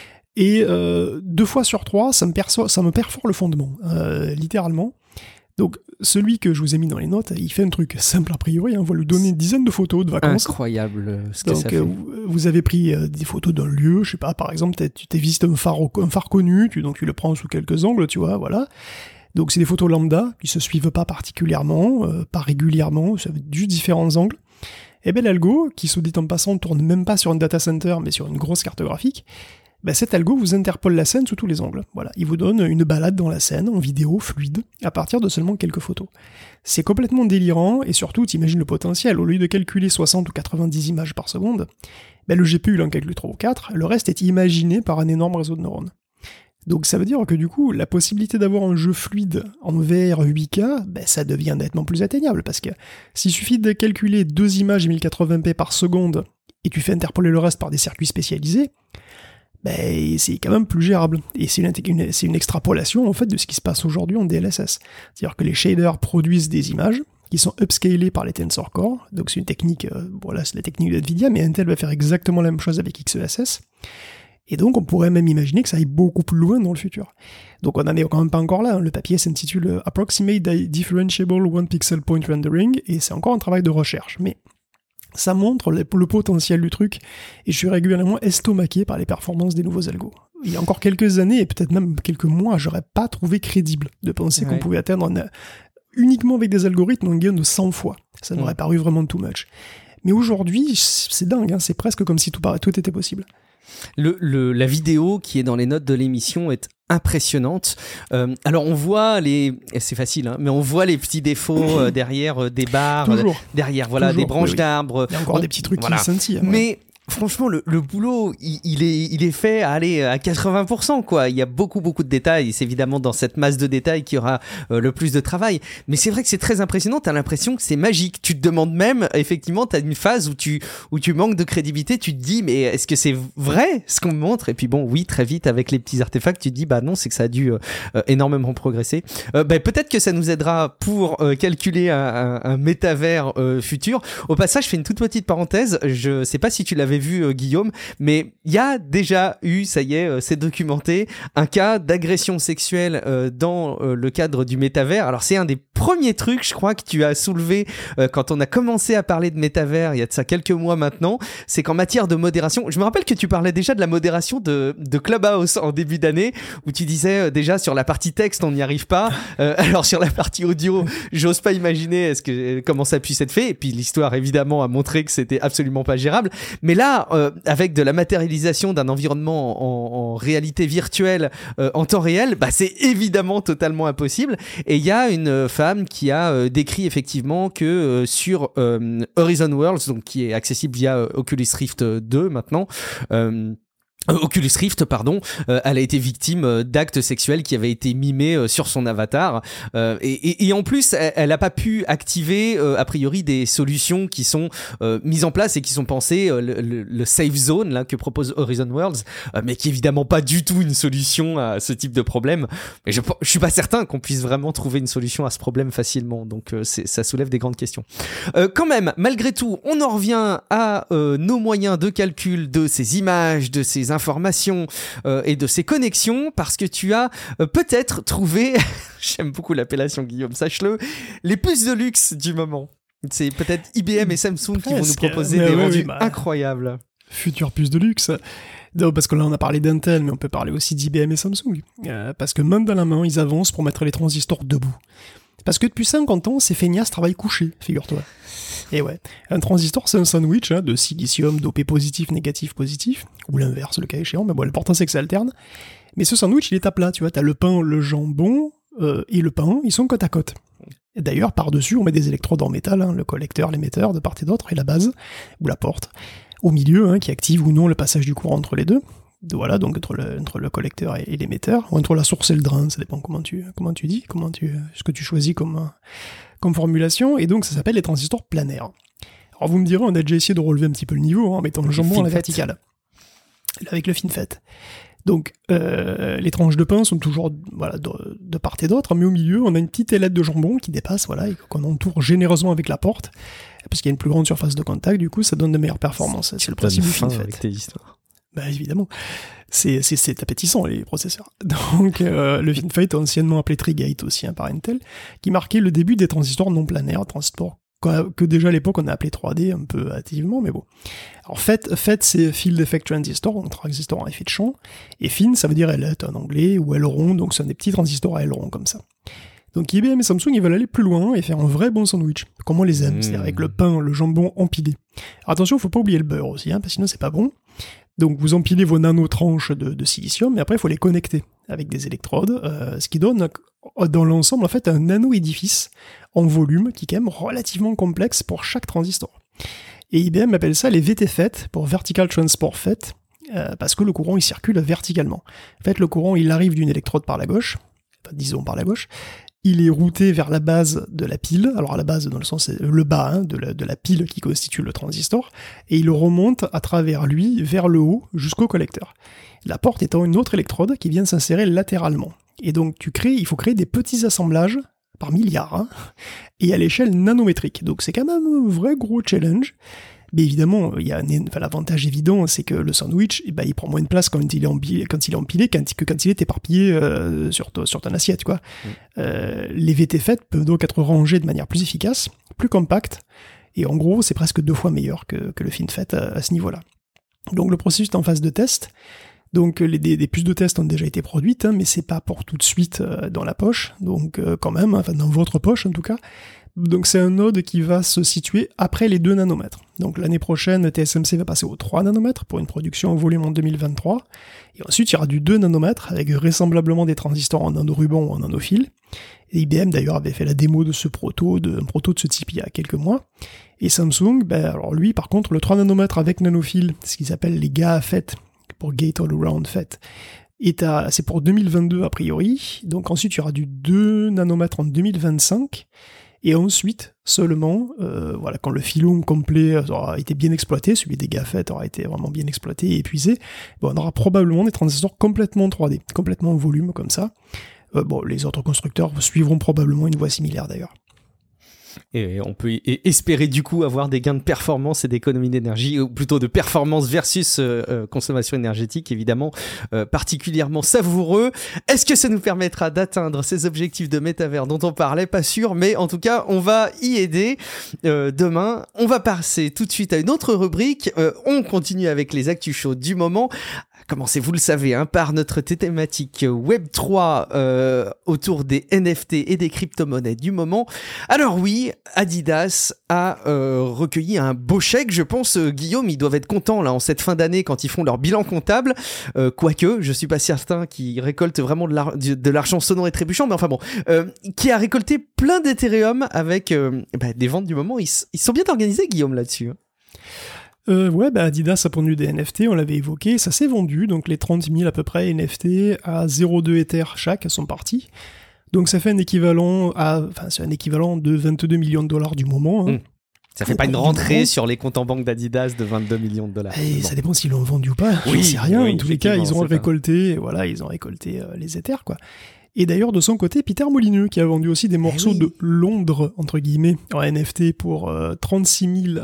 Speaker 2: Et 2 fois sur 3, ça me perfore le fondement, littéralement. Donc, celui que je vous ai mis dans les notes, il fait un truc simple a priori, on va lui donner une dizaine de photos de vacances.
Speaker 1: Incroyable ce que
Speaker 2: donc,
Speaker 1: ça fait.
Speaker 2: Vous avez pris des photos d'un lieu, je sais pas, par exemple, tu t'es visité un phare connu, donc tu le prends sous quelques angles, tu vois, voilà. Donc c'est des photos lambda, qui se suivent pas particulièrement, pas régulièrement, ça veut juste différents angles. Et bien l'algo, qui se dit en passant, ne tourne même pas sur un data center, mais sur une grosse carte graphique, cet algo vous interpole la scène sous tous les angles. Voilà, il vous donne une balade dans la scène, en vidéo, fluide, à partir de seulement quelques photos. C'est complètement délirant, et surtout, t'imagines le potentiel, au lieu de calculer 60 ou 90 images par seconde, le GPU il en calcule 3 ou 4, le reste est imaginé par un énorme réseau de neurones. Donc ça veut dire que du coup, la possibilité d'avoir un jeu fluide en VR 8K, ça devient nettement plus atteignable, parce que s'il suffit de calculer 2 images 1080p par seconde, et tu fais interpoler le reste par des circuits spécialisés, c'est quand même plus gérable. Et c'est une extrapolation en fait de ce qui se passe aujourd'hui en DLSS. C'est-à-dire que les shaders produisent des images qui sont upscalées par les Tensor Core, donc c'est une technique, c'est la technique de Nvidia, mais Intel va faire exactement la même chose avec XeSS. Et donc, on pourrait même imaginer que ça aille beaucoup plus loin dans le futur. Donc, on n'en est quand même pas encore là. Le papier s'intitule Approximate Differentiable One Pixel Point Rendering, et c'est encore un travail de recherche. Mais ça montre le potentiel du truc, et je suis régulièrement estomaqué par les performances des nouveaux algos. Il y a encore quelques années, et peut-être même quelques mois, j'aurais pas trouvé crédible de penser qu'on pouvait atteindre uniquement avec des algorithmes un gain de 100 fois. Ça m'aurait paru vraiment too much. Mais aujourd'hui, c'est dingue, c'est presque comme si tout était possible.
Speaker 1: La vidéo qui est dans les notes de l'émission est impressionnante. Alors on voit c'est facile, mais on voit les petits défauts derrière des barres, derrière des branches d'arbres.
Speaker 2: Il y a encore des petits trucs qui scintillent.
Speaker 1: Mais franchement, le boulot, il est fait à 80%, quoi. Il y a beaucoup de détails. C'est évidemment dans cette masse de détails qu'il y aura le plus de travail. Mais c'est vrai que c'est très impressionnant. T'as l'impression que c'est magique. Tu te demandes même, effectivement, t'as une phase où tu manques de crédibilité. Tu te dis, mais est-ce que c'est vrai ce qu'on me montre? Et puis bon, oui, très vite, avec les petits artefacts, tu te dis, non, c'est que ça a dû énormément progresser. Peut-être que ça nous aidera pour calculer un métavers futur. Au passage, je fais une toute petite parenthèse. Je sais pas si tu l'avais vu, Guillaume, mais il y a déjà eu, ça y est, c'est documenté, un cas d'agression sexuelle dans le cadre du métavers. Alors c'est un des premiers trucs, je crois, que tu as soulevé quand on a commencé à parler de métavers, il y a de ça quelques mois maintenant, c'est qu'en matière de modération, je me rappelle que tu parlais déjà de la modération de Clubhouse en début d'année, où tu disais déjà sur la partie texte, on n'y arrive pas, alors sur la partie audio, j'ose pas imaginer comment ça puisse être fait, et puis l'histoire évidemment a montré que c'était absolument pas gérable, mais là, avec de la matérialisation d'un environnement en réalité virtuelle en temps réel, c'est évidemment totalement impossible. Et il y a une femme qui a décrit effectivement que sur Horizon Worlds, donc qui est accessible via Oculus Rift 2 maintenant, Oculus Rift, pardon, elle a été victime d'actes sexuels qui avaient été mimés sur son avatar, et en plus elle a pas pu activer a priori des solutions qui sont mises en place et qui sont pensées, le safe zone là que propose Horizon Worlds, mais qui est évidemment pas du tout une solution à ce type de problème. Mais je suis pas certain qu'on puisse vraiment trouver une solution à ce problème facilement, donc ça soulève des grandes questions. Quand même, malgré tout, on en revient à nos moyens de calcul de ces images, de ces informations et de ces connexions, parce que tu as peut-être trouvé, j'aime beaucoup l'appellation Guillaume, sache-le, les puces de luxe du moment. C'est peut-être IBM et Samsung qui vont nous proposer des rendus incroyables.
Speaker 2: Future puce de luxe. Non, parce que là on a parlé d'Intel, mais on peut parler aussi d'IBM et Samsung. Parce que main dans la main, ils avancent pour mettre les transistors debout. Parce que depuis 50 ans, ces feignasses travaillent couchés, figure-toi. Et ouais, un transistor c'est un sandwich de silicium dopé positif, négatif, positif, ou l'inverse le cas échéant, mais bon, l'important c'est que ça alterne. Mais ce sandwich il est à plat, tu vois, t'as le pain, le jambon et le pain, ils sont côte à côte. Et d'ailleurs, par-dessus, on met des électrodes en métal, le collecteur, l'émetteur de part et d'autre, et la base, ou la porte, au milieu, qui active ou non le passage du courant entre les deux. Voilà, donc entre le collecteur et l'émetteur, ou entre la source et le drain, ça dépend comment tu dis, ce que tu choisis comme formulation, et donc ça s'appelle les transistors planaires. Alors vous me direz, on a déjà essayé de relever un petit peu le niveau, en mettant le jambon à la verticale, avec le FinFET. Donc les tranches de pain sont toujours de part et d'autre, mais au milieu on a une petite ailette de jambon qui dépasse, et qu'on entoure généreusement avec la porte, parce qu'il y a une plus grande surface de contact, du coup ça donne de meilleures performances. C'est le principe du FinFET.
Speaker 1: Avec tes histoires.
Speaker 2: Bah évidemment, c'est appétissant les processeurs. Donc le FinFET, anciennement appelé Tri-Gate aussi par Intel, qui marquait le début des transistors non planaires, transistors que déjà à l'époque on a appelé 3D un peu hâtivement, mais bon. Alors FET c'est Field Effect Transistor, donc transistor à effet de champ, et FIN ça veut dire ailette en anglais, ou aileron, donc c'est des petits transistors à aileron comme ça. Donc IBM et Samsung ils veulent aller plus loin et faire un vrai bon sandwich, comme on les aime, c'est-à-dire avec le pain, le jambon empilé. Alors attention, faut pas oublier le beurre aussi, parce que sinon c'est pas bon. Donc vous empilez vos nanotranches de silicium, mais après il faut les connecter avec des électrodes, ce qui donne dans l'ensemble en fait un nano-édifice en volume qui est quand même relativement complexe pour chaque transistor. Et IBM appelle ça les VTFET, pour Vertical Transport FET, parce que le courant il circule verticalement. En fait le courant il arrive d'une électrode par la gauche, disons par la gauche, il est routé vers la base de la pile, alors à la base dans le sens c'est le bas de la pile qui constitue le transistor, et il remonte à travers lui vers le haut jusqu'au collecteur. La porte étant une autre électrode qui vient s'insérer latéralement. Et donc il faut créer des petits assemblages par milliards, et à l'échelle nanométrique. Donc c'est quand même un vrai gros challenge. Mais évidemment, il y a l'avantage évident, c'est que le sandwich, il prend moins de place quand il est empilé que quand il est éparpillé sur ton assiette, quoi. Les VTFET peuvent donc être rangés de manière plus efficace, plus compacte, et en gros, c'est presque 2 fois meilleur que le FinFET à ce niveau-là. Donc le processus est en phase de test. Donc des puces de test ont déjà été produites, mais c'est pas pour tout de suite dans la poche, donc quand même, dans votre poche en tout cas. Donc c'est un node qui va se situer après les 2 nanomètres. Donc l'année prochaine, TSMC va passer aux 3 nanomètres pour une production en volume en 2023. Et ensuite, il y aura du 2 nanomètres avec vraisemblablement des transistors en nanoruban ou en nanofil. Et IBM d'ailleurs avait fait la démo de un proto de ce type il y a quelques mois. Et Samsung, alors lui par contre, le 3 nanomètres avec nanofil, ce qu'ils appellent les GAA-FET, pour Gate All-Around FET, c'est pour 2022 a priori. Donc ensuite, il y aura du 2 nanomètres en 2025. Et ensuite, seulement, quand le filon complet aura été bien exploité, celui des GAA-FET aura été vraiment bien exploité et épuisé, on aura probablement des transistors complètement 3D, complètement en volume comme ça. Les autres constructeurs suivront probablement une voie similaire d'ailleurs.
Speaker 1: Et on peut espérer du coup avoir des gains de performance et d'économie d'énergie, ou plutôt de performance versus consommation énergétique, évidemment, particulièrement savoureux. Est-ce que ça nous permettra d'atteindre ces objectifs de métavers dont on parlait? Pas sûr, mais en tout cas, on va y aider demain. On va passer tout de suite à une autre rubrique. On continue avec les actus chauds du moment. Commencez, vous le savez, par notre thématique Web3 autour des NFT et des crypto-monnaies du moment. Alors oui, Adidas a recueilli un beau chèque. Je pense, Guillaume, ils doivent être contents là en cette fin d'année quand ils font leur bilan comptable. Quoique, je suis pas certain qu'ils récoltent vraiment de l'argent sonnant et trébuchant, mais enfin bon, qui a récolté plein d'Ethereum avec des ventes du moment. Ils sont bien organisés, Guillaume, là-dessus.
Speaker 2: Ouais, Adidas a pondu des NFT, on l'avait évoqué, ça s'est vendu, donc les 30 000 à peu près NFT à 0,2 Ether chaque sont partis. Donc ça fait un équivalent c'est un équivalent de 22 millions de dollars du moment. Hein.
Speaker 1: Ça fait pas une rentrée sur les comptes en banque d'Adidas de 22 millions de dollars.
Speaker 2: Et ça dépend s'ils l'ont vendu ou pas,
Speaker 1: oui,
Speaker 2: c'est rien.
Speaker 1: Oui,
Speaker 2: en tous les cas, ils ont récolté, les Ethers, quoi. Et d'ailleurs, de son côté, Peter Molineux, qui a vendu aussi des morceaux de Londres, entre guillemets, en NFT pour 13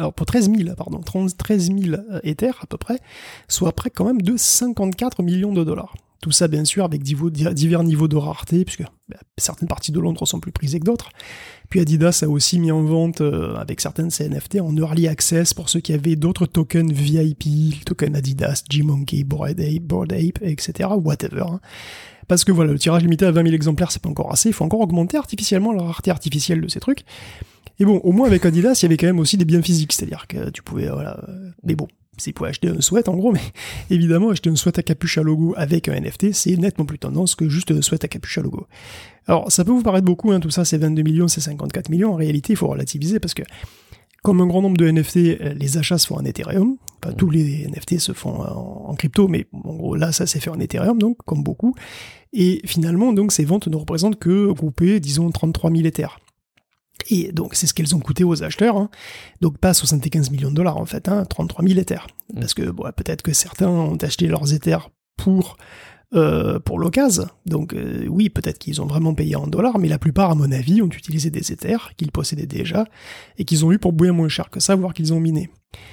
Speaker 2: 000 Ethers à peu près, soit près quand même de 54 millions de dollars. Tout ça, bien sûr, avec divers niveaux de rareté, puisque certaines parties de Londres sont plus prisées que d'autres. Puis Adidas a aussi mis en vente, avec certaines NFT, en early access pour ceux qui avaient d'autres tokens VIP, tokens Adidas, G-Monkey, Bored Ape, etc., whatever. Hein. Parce que voilà, le tirage limité à 20 000 exemplaires, c'est pas encore assez, il faut encore augmenter artificiellement la rareté artificielle de ces trucs. Et bon, au moins avec Adidas, il y avait quand même aussi des biens physiques, c'est-à-dire que tu pouvais, mais bon, c'est pour acheter un sweat en gros, mais évidemment, acheter un sweat à capuche à logo avec un NFT, c'est nettement plus tendance que juste un sweat à capuche à logo. Alors, ça peut vous paraître beaucoup, hein, tout ça, c'est 22 millions, c'est 54 millions, en réalité, il faut relativiser parce que, comme un grand nombre de NFT, les achats se font en Ethereum. Enfin, tous les NFT se font en crypto, mais en gros, là, ça s'est fait en Ethereum, donc, comme beaucoup. Et finalement, donc, ces ventes ne représentent que, groupées, disons, 33 000 Ethers. Et donc, c'est ce qu'elles ont coûté aux acheteurs. Hein. Donc, pas 75 millions de dollars, en fait, 33 000 Ethers. Parce que, peut-être que certains ont acheté leurs Ethers pour l'occasion. Donc oui, peut-être qu'ils ont vraiment payé en dollars, mais la plupart, à mon avis, ont utilisé des Ethers qu'ils possédaient déjà et qu'ils ont eu pour bien moins cher que ça, voire qu'ils ont miné.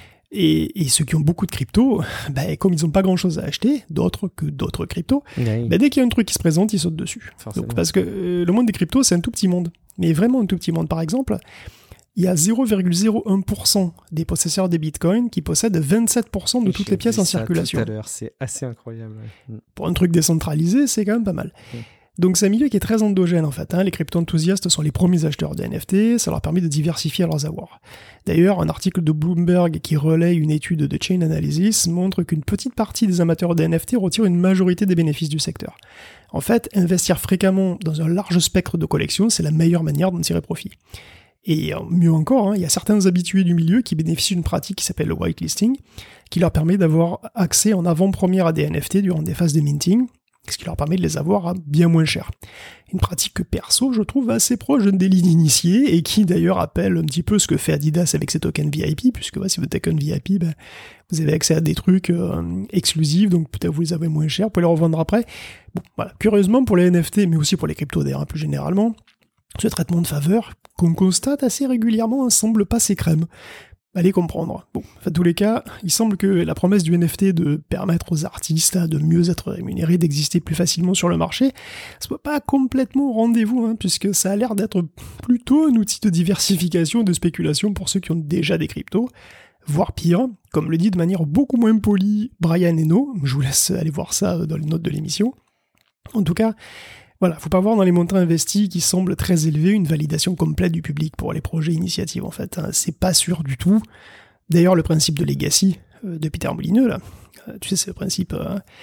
Speaker 2: Et ceux qui ont beaucoup de crypto, comme ils n'ont pas grand-chose à acheter, d'autres cryptos, dès qu'il y a un truc qui se présente, ils sautent dessus. Donc, parce que le monde des cryptos, c'est un tout petit monde. Mais vraiment un tout petit monde. Par exemple, il y a 0,01% des possesseurs des bitcoins qui possèdent 27% de toutes les pièces en circulation.
Speaker 1: Tout à l'heure, c'est assez incroyable. Ouais.
Speaker 2: Pour un truc décentralisé, c'est quand même pas mal. Donc c'est un milieu qui est très endogène en fait. Les crypto-enthousiastes sont les premiers acheteurs de NFT, ça leur permet de diversifier leurs avoirs. D'ailleurs, un article de Bloomberg qui relaie une étude de Chain Analysis montre qu'une petite partie des amateurs de NFT retire une majorité des bénéfices du secteur. En fait, investir fréquemment dans un large spectre de collections, c'est la meilleure manière d'en tirer profit. Et mieux encore, il y a certains habitués du milieu qui bénéficient d'une pratique qui s'appelle le whitelisting, qui leur permet d'avoir accès en avant-première à des NFT durant des phases de minting, ce qui leur permet de les avoir à bien moins cher. Une pratique que perso, je trouve assez proche d'un délit d'initié, et qui d'ailleurs appelle un petit peu ce que fait Adidas avec ses tokens VIP, puisque si vous token VIP, vous avez accès à des trucs exclusifs, donc peut-être vous les avez moins cher, vous pouvez les revendre après. Bon, voilà. Curieusement, pour les NFT, mais aussi pour les cryptos d'ailleurs plus généralement, ce traitement de faveur, qu'on constate assez régulièrement, semble pas assez crème. Allez comprendre. Bon, en tous les cas, il semble que la promesse du NFT de permettre aux artistes de mieux être rémunérés, d'exister plus facilement sur le marché, soit pas complètement au rendez-vous, puisque ça a l'air d'être plutôt un outil de diversification et de spéculation pour ceux qui ont déjà des cryptos, voire pire, comme le dit de manière beaucoup moins polie Brian Eno, je vous laisse aller voir ça dans les notes de l'émission. En tout cas, voilà, faut pas voir dans les montants investis qui semblent très élevés une validation complète du public pour les projets initiatives en fait. C'est pas sûr du tout. D'ailleurs, le principe de legacy de Peter Molineux, là, tu sais, c'est le principe.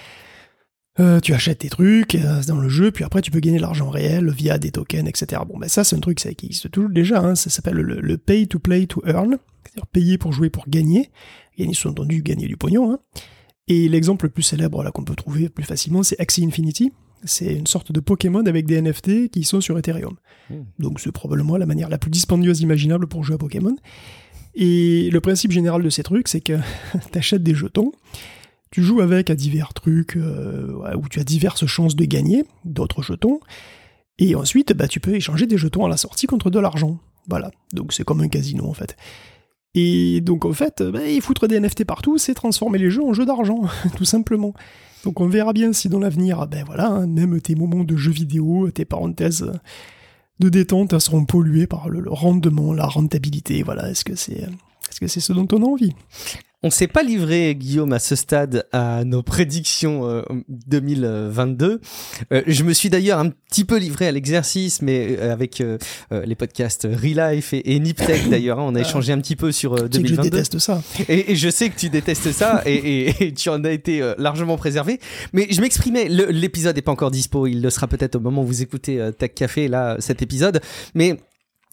Speaker 2: Tu achètes tes trucs dans le jeu, puis après tu peux gagner de l'argent réel via des tokens, etc. Bon, ça c'est un truc qui existe toujours déjà. Ça s'appelle le pay to play to earn, c'est-à-dire payer pour jouer pour gagner. Gagner, sous-entendu, gagner du pognon. Et l'exemple le plus célèbre là qu'on peut trouver plus facilement, c'est Axie Infinity. C'est une sorte de Pokémon avec des NFT qui sont sur Ethereum. Donc c'est probablement la manière la plus dispendieuse imaginable pour jouer à Pokémon. Et le principe général de ces trucs, c'est que t'achètes des jetons, tu joues avec à divers trucs où tu as diverses chances de gagner d'autres jetons, et ensuite tu peux échanger des jetons à la sortie contre de l'argent. Voilà, donc c'est comme un casino en fait. Et donc en fait, y foutre des NFT partout, c'est transformer les jeux en jeux d'argent, tout simplement. Donc on verra bien si dans l'avenir, même tes moments de jeux vidéo, tes parenthèses de détente seront polluées par le rendement, la rentabilité. Voilà, est-ce que c'est ce dont on a envie ?
Speaker 1: On ne s'est pas livré, Guillaume, à ce stade à nos prédictions 2022. Je me suis d'ailleurs un petit peu livré à l'exercice, mais avec les podcasts Relife et Niptech d'ailleurs. On a échangé un petit peu sur 2022.
Speaker 2: Je déteste ça.
Speaker 1: Et je sais que tu détestes ça et tu en as été largement préservé. Mais je m'exprimais, l'épisode n'est pas encore dispo. Il le sera peut-être au moment où vous écoutez Tech Café, là, cet épisode. Mais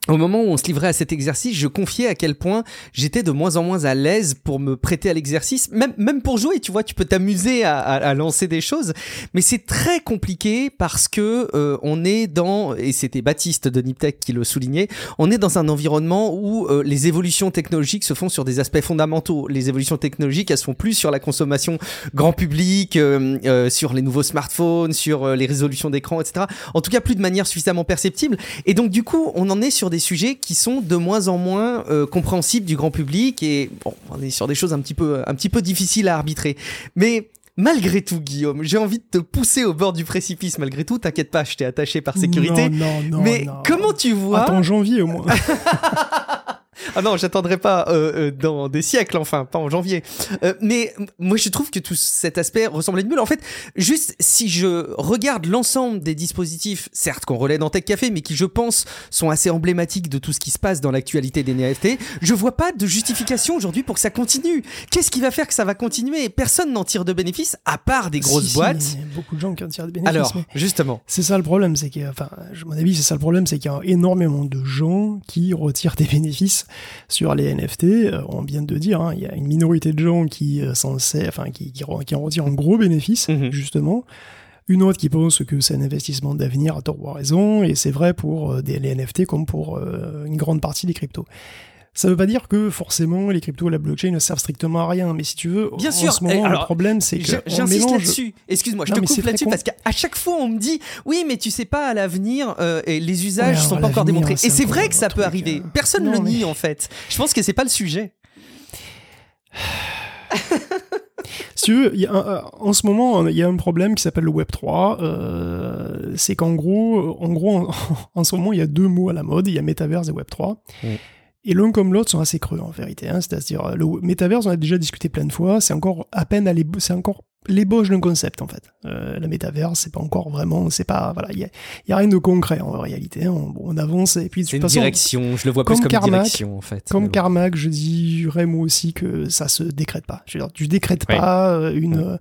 Speaker 1: au moment où on se livrait à cet exercice, je confiais à quel point j'étais de moins en moins à l'aise pour me prêter à l'exercice, même pour jouer, tu vois, tu peux t'amuser à lancer des choses, mais c'est très compliqué parce que on est dans, et c'était Baptiste de Niptech qui le soulignait, on est dans un environnement où les évolutions technologiques se font sur des aspects fondamentaux. Les évolutions technologiques, elles se font plus sur la consommation grand public, sur les nouveaux smartphones, sur les résolutions d'écran, etc. En tout cas, plus de manière suffisamment perceptible. Et donc, du coup, on en est sur des sujets qui sont de moins en moins compréhensibles du grand public et bon, on est sur des choses un petit peu difficiles à arbitrer. Mais malgré tout, Guillaume, j'ai envie de te pousser au bord du précipice. Malgré tout, t'inquiète pas, je t'ai attaché par sécurité.
Speaker 2: Non,
Speaker 1: mais comment tu vois...
Speaker 2: Attends janvier au moins.
Speaker 1: Ah non, j'attendrai pas dans des siècles, enfin, pas en janvier. Mais moi, je trouve que tout cet aspect ressemble à une bulle. En fait, juste si je regarde l'ensemble des dispositifs, certes qu'on relaie dans Tech Café, mais qui, je pense, sont assez emblématiques de tout ce qui se passe dans l'actualité des NFT, je vois pas de justification aujourd'hui pour que ça continue. Qu'est-ce qui va faire que ça va continuer ? Personne n'en tire de bénéfice, à part des grosses boîtes.
Speaker 2: Il y a beaucoup de gens qui en tirent de bénéfices.
Speaker 1: Alors, justement.
Speaker 2: C'est ça le problème, c'est qu'il y a, enfin, à mon avis, c'est ça le problème, c'est qu'il y a énormément de gens qui retirent des bénéfices sur les NFT. On vient de dire, hein, il y a une minorité de gens qui en retirent un gros bénéfice, justement. Une autre qui pense que c'est un investissement d'avenir à tort ou à raison, et c'est vrai pour les NFT comme pour une grande partie des cryptos. Ça veut pas dire que forcément les cryptos et la blockchain ne servent strictement à rien, mais si tu veux,
Speaker 1: bien sûr.
Speaker 2: En ce moment, alors, le problème c'est que
Speaker 1: j'insiste là-dessus. Excuse-moi, je te coupe là-dessus parce qu'à chaque fois on me dit oui, mais tu sais pas, à l'avenir et les usages sont pas encore démontrés. Et c'est vrai que ça peut arriver. Personne ne le nie en fait. Je pense que c'est pas le sujet.
Speaker 2: Si tu veux, en ce moment, il y a un problème qui s'appelle le Web3. C'est qu'en gros, en ce moment, il y a deux mots à la mode. Il y a Metaverse et Web3. Et l'un comme l'autre sont assez creux en vérité. Hein. C'est-à-dire, le Metaverse, on a déjà discuté plein de fois. C'est encore c'est encore l'ébauche d'un concept en fait. La Metaverse, c'est pas encore vraiment, c'est pas, voilà, il y a rien de concret en réalité. Hein. On avance et puis de toute façon,
Speaker 1: direction. Je le vois plus comme une direction en fait.
Speaker 2: Comme Carmack, je dirais moi aussi que ça se décrète pas. Je veux dire, tu décrètes pas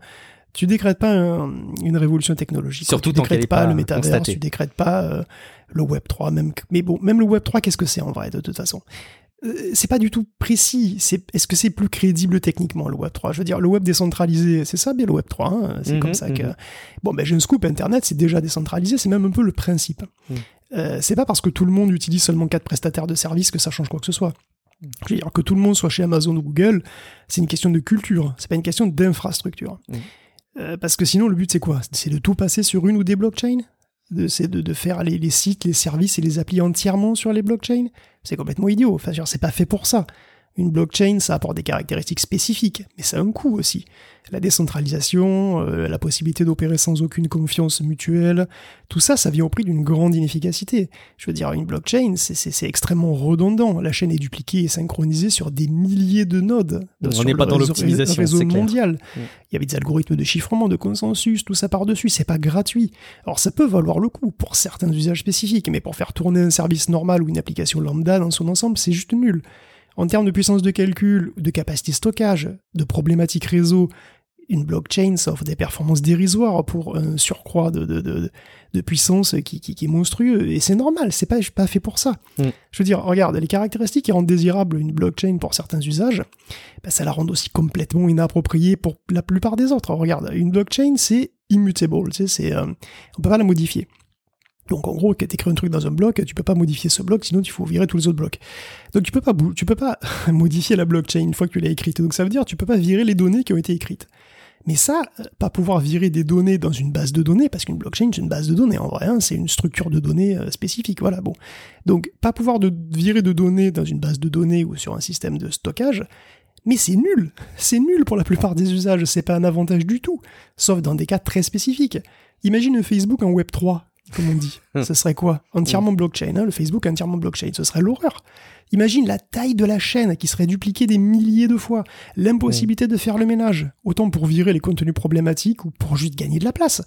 Speaker 2: tu décrètes pas une révolution technologique.
Speaker 1: Surtout
Speaker 2: tu décrètes pas le
Speaker 1: Metaverse,
Speaker 2: Metaverse, tu décrètes pas le Web3 même. Mais bon, même le Web3, qu'est-ce que c'est en vrai de toute façon ? C'est pas du tout précis. Est-ce que c'est plus crédible techniquement le Web3 ? Je veux dire, le web décentralisé, c'est ça bien le Web3. Hein, c'est comme ça que... Bon, ben j'ai un scoop, Internet, c'est déjà décentralisé, c'est même un peu le principe. C'est pas parce que tout le monde utilise seulement 4 prestataires de services que ça change quoi que ce soit. Je veux dire, que tout le monde soit chez Amazon ou Google, c'est une question de culture, c'est pas une question d'infrastructure. Parce que sinon, le but c'est quoi ? C'est de tout passer sur une ou des blockchains ? C'est de faire les sites, les services et les applis entièrement sur les blockchains. C'est complètement idiot. Enfin, c'est pas fait pour ça. Une blockchain, ça apporte des caractéristiques spécifiques, mais ça a un coût aussi. La décentralisation, la possibilité d'opérer sans aucune confiance mutuelle, tout ça, ça vient au prix d'une grande inefficacité. Je veux dire, une blockchain, c'est extrêmement redondant. La chaîne est dupliquée et synchronisée sur des milliers de nodes.
Speaker 1: On n'est pas dans l'optimisation,
Speaker 2: réseau
Speaker 1: c'est clair.
Speaker 2: Mondial. Il y avait des algorithmes de chiffrement, de consensus, tout ça par-dessus, c'est pas gratuit. Alors ça peut valoir le coup pour certains usages spécifiques, mais pour faire tourner un service normal ou une application lambda dans son ensemble, c'est juste nul. En termes de puissance de calcul, de capacité de stockage, de problématiques réseau, une blockchain, ça offre des performances dérisoires pour un surcroît de puissance qui est monstrueux. Et c'est normal, c'est pas fait pour ça. Je veux dire, regarde, les caractéristiques qui rendent désirable une blockchain pour certains usages, ben ça la rend aussi complètement inappropriée pour la plupart des autres. Regarde, une blockchain, c'est immutable, tu sais, on peut pas la modifier. Donc en gros, quand tu écris un truc dans un bloc, tu peux pas modifier ce bloc, sinon il faut virer tous les autres blocs. Donc tu peux pas modifier la blockchain une fois que tu l'as écrite. Donc ça veut dire que tu peux pas virer les données qui ont été écrites. Mais ça, pas pouvoir virer des données dans une base de données, parce qu'une blockchain c'est une base de données en vrai, hein, c'est une structure de données spécifique, voilà, bon. Donc pas pouvoir virer de données dans une base de données ou sur un système de stockage, mais c'est nul pour la plupart des usages, c'est pas un avantage du tout, sauf dans des cas très spécifiques. Imagine un Facebook en Web3, comme on dit. Ce serait quoi ? Entièrement blockchain, hein, le Facebook entièrement blockchain, ce serait l'horreur. Imagine la taille de la chaîne qui serait dupliquée des milliers de fois, l'impossibilité de faire le ménage, autant pour virer les contenus problématiques ou pour juste gagner de la place.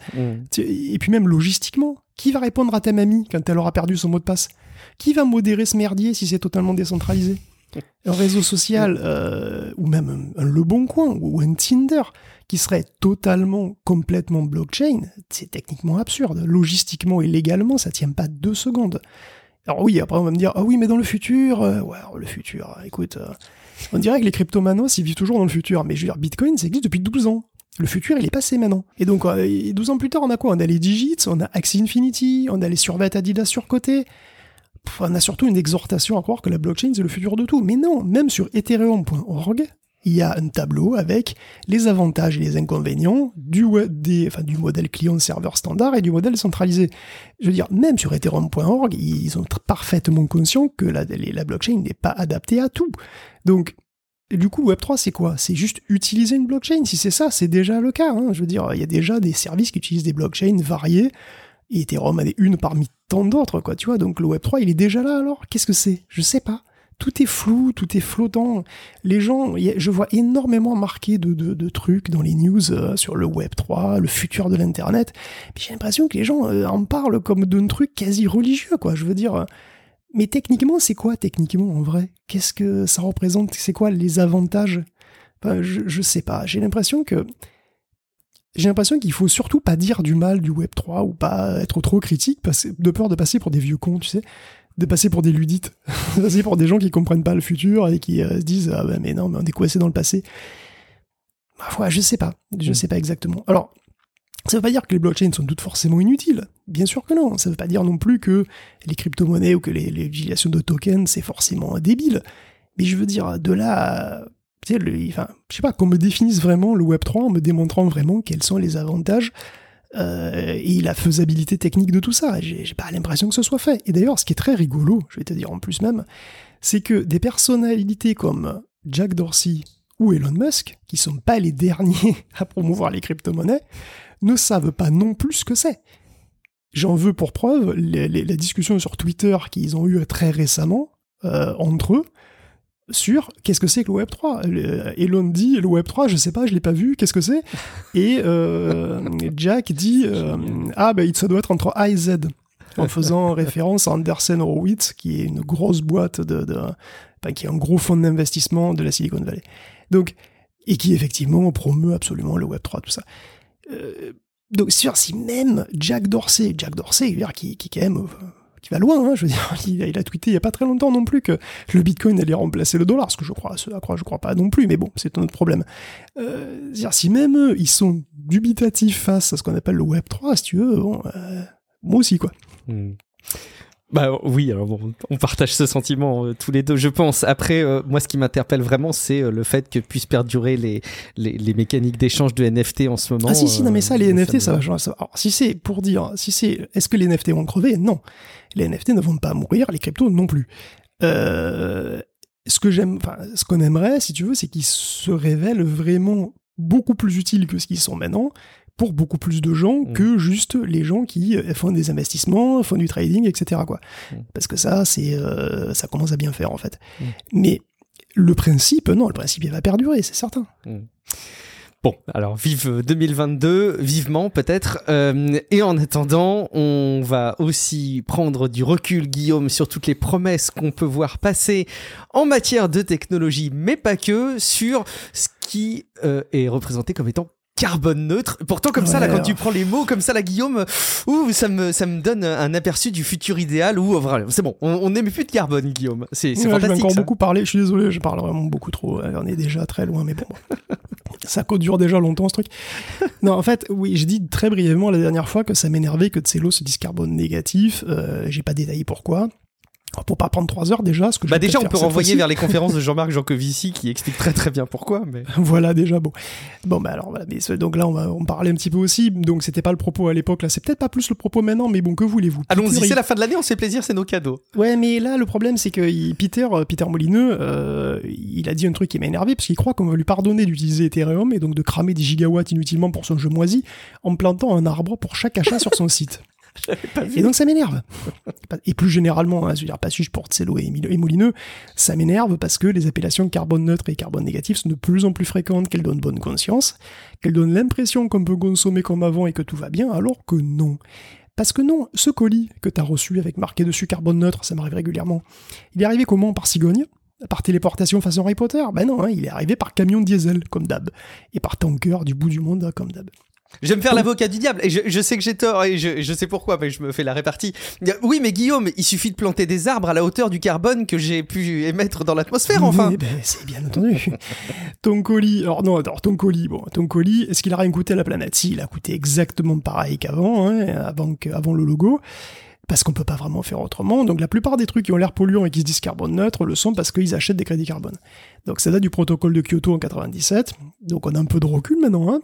Speaker 2: Et puis même logistiquement, qui va répondre à ta mamie quand elle aura perdu son mot de passe ? Qui va modérer ce merdier si c'est totalement décentralisé ? Un réseau social, ou même un Leboncoin, ou un Tinder, qui serait complètement blockchain, c'est techniquement absurde. Logistiquement et légalement, ça tient pas 2 secondes. Alors oui, après on va me dire, ah oui, mais dans le futur, ouais, alors, le futur, écoute, on dirait que les cryptomanos, ils vivent toujours dans le futur, mais je veux dire, Bitcoin, ça existe depuis 12 ans. Le futur, il est passé maintenant. Et donc, 12 ans plus tard, on a quoi? On a les Digits, on a Axie Infinity, on a les survêtements Adidas surcotés. On a surtout une exhortation à croire que la blockchain, c'est le futur de tout. Mais non, même sur ethereum.org, il y a un tableau avec les avantages et les inconvénients du modèle client-serveur standard et du modèle centralisé. Je veux dire, même sur ethereum.org, ils sont parfaitement conscients que la blockchain n'est pas adaptée à tout. Donc, du coup, Web3, c'est quoi? C'est juste utiliser une blockchain. Si c'est ça, c'est déjà le cas. Je veux dire, il y a déjà des services qui utilisent des blockchains variées, et Ethereum en est une parmi tant d'autres, quoi, tu vois. Donc le Web3, il est déjà là, alors? Qu'est-ce que c'est? Je sais pas. Tout est flou, tout est flottant. Les gens, je vois énormément marqué de trucs dans les news sur le Web3, le futur de l'Internet. Puis j'ai l'impression que les gens en parlent comme d'un truc quasi religieux, quoi. Je veux dire... Mais techniquement, c'est quoi, techniquement, en vrai? Qu'est-ce que ça représente? C'est quoi les avantages? Enfin, je sais pas. J'ai l'impression qu'il faut surtout pas dire du mal du Web3 ou pas être trop critique, de peur de passer pour des vieux cons, tu sais, de passer pour des ludites, de passer pour des gens qui comprennent pas le futur et qui se disent « Ah ben mais non, mais on est coincé dans le passé ». Ouais, je sais pas exactement. Alors, ça veut pas dire que les blockchains sont toutes forcément inutiles. Bien sûr que non. Ça veut pas dire non plus que les crypto-monnaies ou que l'utilisation de tokens, c'est forcément débile. Mais je veux dire, de là à... Tu sais, je sais pas, qu'on me définisse vraiment le Web3 en me démontrant vraiment quels sont les avantages et la faisabilité technique de tout ça. J'ai pas l'impression que ce soit fait. Et d'ailleurs, ce qui est très rigolo, je vais te dire en plus même, c'est que des personnalités comme Jack Dorsey ou Elon Musk, qui sont pas les derniers à promouvoir les crypto-monnaies, ne savent pas non plus ce que c'est. J'en veux pour preuve la discussion sur Twitter qu'ils ont eue très récemment entre eux sur qu'est-ce que c'est que le Web3. Elon dit le Web3, je sais pas, je l'ai pas vu, qu'est-ce que c'est? Et Jack dit ça doit être entre A et Z, en faisant référence à Andreessen Horowitz, qui est une grosse boîte qui est un gros fonds d'investissement de la Silicon Valley. Donc, et qui effectivement promeut absolument le Web3, tout ça. Donc si même Jack Dorsey, qui quand même qui va loin, je veux dire, il a tweeté il y a pas très longtemps non plus que le Bitcoin allait remplacer le dollar, ce que je crois pas non plus, mais bon, c'est un autre problème. Si même eux, ils sont dubitatifs face à ce qu'on appelle le Web3, si tu veux, moi aussi, quoi.
Speaker 1: Bah oui, alors bon, on partage ce sentiment tous les deux, je pense. Après, moi, ce qui m'interpelle vraiment, c'est le fait que puissent perdurer les mécaniques d'échange de NFT en ce moment.
Speaker 2: Ah si, non mais ça, les NFT, ça va changer. Alors, est-ce que les NFT vont crever? Non. Les NFT ne vont pas mourir, les cryptos non plus. Ce qu'on aimerait, si tu veux, c'est qu'ils se révèlent vraiment beaucoup plus utiles que ce qu'ils sont maintenant, pour beaucoup plus de gens que juste les gens qui font des investissements, font du trading, etc. quoi. Parce que ça, ça commence à bien faire, en fait. Mais le principe, il va perdurer, c'est certain.
Speaker 1: Bon, alors vive 2022, vivement peut-être. Et en attendant, on va aussi prendre du recul, Guillaume, sur toutes les promesses qu'on peut voir passer en matière de technologie, mais pas que, sur ce qui est représenté comme étant carbone neutre. Pourtant, comme ça, là, quand tu prends les mots comme ça, là, Guillaume, ça me donne un aperçu du futur idéal où, c'est bon, on n'aime plus de carbone, Guillaume. C'est fantastique.
Speaker 2: Je vais encore
Speaker 1: ça.
Speaker 2: beaucoup parler. Je suis désolé, je parle vraiment beaucoup trop. On est déjà très loin, mais bon. Ça dure déjà longtemps, ce truc. Non, en fait, oui, j'ai dit très brièvement la dernière fois que ça m'énervait que Tsello se dise carbone négatif. J'ai pas détaillé pourquoi. Pour pas prendre 3 heures déjà,
Speaker 1: déjà on peut renvoyer vers les conférences de Jean-Marc Jancovici qui explique très très bien pourquoi. Mais...
Speaker 2: voilà déjà bon. Alors voilà. Donc là on parlait un petit peu aussi. Donc c'était pas le propos à l'époque là. C'est peut-être pas plus le propos maintenant, mais bon, que voulez-vous.
Speaker 1: Allons-y, c'est la fin de l'année, on se fait plaisir, c'est nos cadeaux.
Speaker 2: Ouais, mais là le problème c'est que Peter Molineux, il a dit un truc qui m'a énervé parce qu'il croit qu'on va lui pardonner d'utiliser Ethereum et donc de cramer des gigawatts inutilement pour son jeu moisi en plantant un arbre pour chaque achat sur son site. Et donc ça m'énerve. Et plus généralement, je veux dire, pas juste pour Tsello et Molineux, ça m'énerve parce que les appellations carbone neutre et carbone négatif sont de plus en plus fréquentes, qu'elles donnent bonne conscience, qu'elles donnent l'impression qu'on peut consommer comme avant et que tout va bien, alors que non. Parce que non, ce colis que t'as reçu avec marqué dessus carbone neutre, ça m'arrive régulièrement, il est arrivé comment? Par cigogne? Par téléportation façon Harry Potter? Ben non, il est arrivé par camion diesel, comme d'hab. Et par tanker du bout du monde, comme d'hab.
Speaker 1: Je vais me faire l'avocat du diable, et je sais que j'ai tort, et je sais pourquoi, mais je me fais la répartie. Oui, mais Guillaume, il suffit de planter des arbres à la hauteur du carbone que j'ai pu émettre dans l'atmosphère, enfin.
Speaker 2: Oui, c'est bien entendu. Ton colis, ton colis, est-ce qu'il a rien coûté à la planète? Si, il a coûté exactement pareil qu'avant, avant le logo. Parce qu'on peut pas vraiment faire autrement. Donc la plupart des trucs qui ont l'air polluants et qui se disent carbone neutre le sont parce qu'ils achètent des crédits carbone. Donc ça date du protocole de Kyoto en 97. Donc on a un peu de recul maintenant,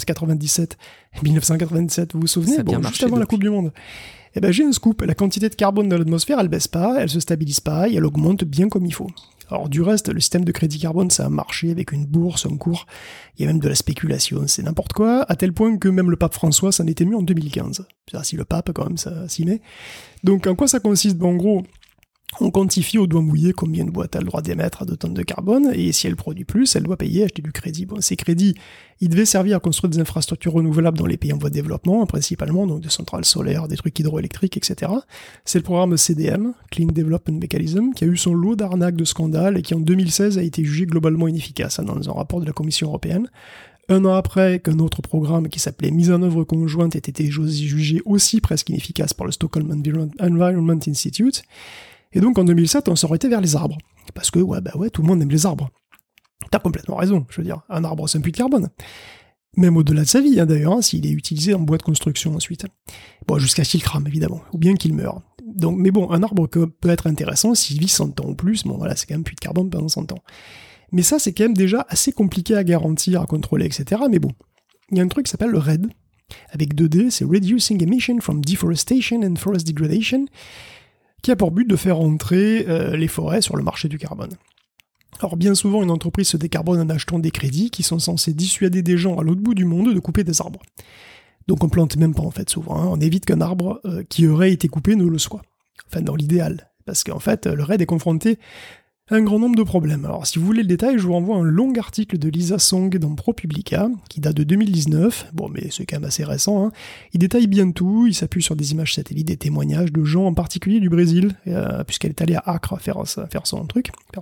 Speaker 2: 1997, vous vous souvenez? Juste avant la Coupe du Monde. Eh ben j'ai un scoop, la quantité de carbone dans l'atmosphère, elle baisse pas, elle se stabilise pas, et elle augmente bien comme il faut. Alors du reste, le système de crédit carbone, ça a marché avec une bourse, un cours, il y a même de la spéculation, c'est n'importe quoi, à tel point que même le pape François s'en était mis en 2015. C'est-à-dire si le pape, quand même, ça s'y met. Donc en quoi ça consiste? En gros, on quantifie au doigt mouillé combien une boîte a le droit d'émettre de tonnes de carbone, et si elle produit plus, elle doit payer, acheter du crédit. Bon, ces crédits, ils devaient servir à construire des infrastructures renouvelables dans les pays en voie de développement, principalement, donc des centrales solaires, des trucs hydroélectriques, etc. C'est le programme CDM, Clean Development Mechanism, qui a eu son lot d'arnaques, de scandales, et qui en 2016 a été jugé globalement inefficace, dans un rapport de la Commission européenne. Un an après qu'un autre programme qui s'appelait Mise en œuvre conjointe ait été jugé aussi presque inefficace par le Stockholm Environment Institute. Et donc en 2007, on s'orientait vers les arbres. Parce que, tout le monde aime les arbres. T'as complètement raison, je veux dire, un arbre c'est un puits de carbone. Même au-delà de sa vie, d'ailleurs, s'il est utilisé en bois de construction ensuite. Bon, jusqu'à ce qu'il crame, évidemment, ou bien qu'il meure. Donc, mais bon, un arbre peut être intéressant s'il vit 100 ans ou plus, c'est quand même un puits de carbone pendant 100 ans. Mais ça, c'est quand même déjà assez compliqué à garantir, à contrôler, etc. Mais bon, il y a un truc qui s'appelle le RED, avec 2D, c'est Reducing Emission from Deforestation and Forest Degradation, qui a pour but de faire entrer les forêts sur le marché du carbone. Alors bien souvent, une entreprise se décarbone en achetant des crédits qui sont censés dissuader des gens à l'autre bout du monde de couper des arbres. Donc on plante même pas en fait souvent, on évite qu'un arbre qui aurait été coupé ne le soit. Enfin dans l'idéal, parce qu'en fait le RED est confronté à un grand nombre de problèmes. Alors si vous voulez le détail, je vous renvoie à un long article de Lisa Song dans ProPublica, qui date de 2019, mais c'est quand même assez récent, Il détaille bien tout, il s'appuie sur des images satellites, des témoignages de gens, en particulier du Brésil, puisqu'elle est allée à Acre faire son truc, faire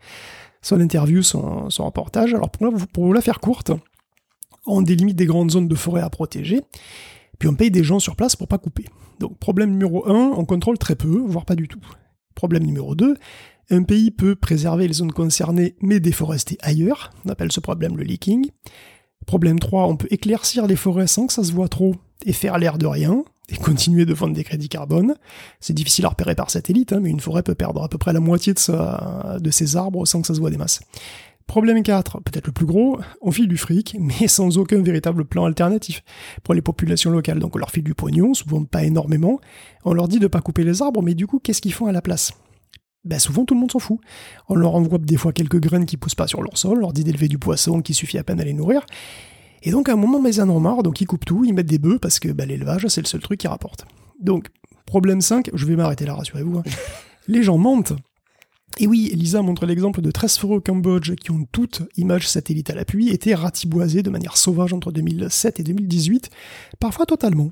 Speaker 2: son interview, son reportage. Alors pour vous la faire courte, on délimite des grandes zones de forêt à protéger, puis on paye des gens sur place pour pas couper. Donc problème numéro 1, on contrôle très peu, voire pas du tout. Problème numéro 2, un pays peut préserver les zones concernées mais déforester ailleurs, on appelle ce problème le leaking. Problème 3, on peut éclaircir les forêts sans que ça se voit trop et faire l'air de rien, et continuer de vendre des crédits carbone. C'est difficile à repérer par satellite, mais une forêt peut perdre à peu près la moitié de ses arbres sans que ça se voit des masses. Problème 4, peut-être le plus gros, on file du fric, mais sans aucun véritable plan alternatif pour les populations locales. Donc on leur file du pognon, souvent pas énormément, on leur dit de pas couper les arbres, mais du coup, qu'est-ce qu'ils font à la place ? Souvent tout le monde s'en fout. On leur envoie des fois quelques graines qui poussent pas sur leur sol, on leur dit d'élever du poisson qui suffit à peine à les nourrir, et donc à un moment, ils en ont marre, donc ils coupent tout, ils mettent des bœufs, parce que l'élevage, c'est le seul truc qui rapporte. Donc, problème 5, je vais m'arrêter là, rassurez-vous, les gens mentent. Et oui, Lisa montre l'exemple de 13 forêts au Cambodge qui ont toutes, images satellites à l'appui, été ratiboisées de manière sauvage entre 2007 et 2018, parfois totalement.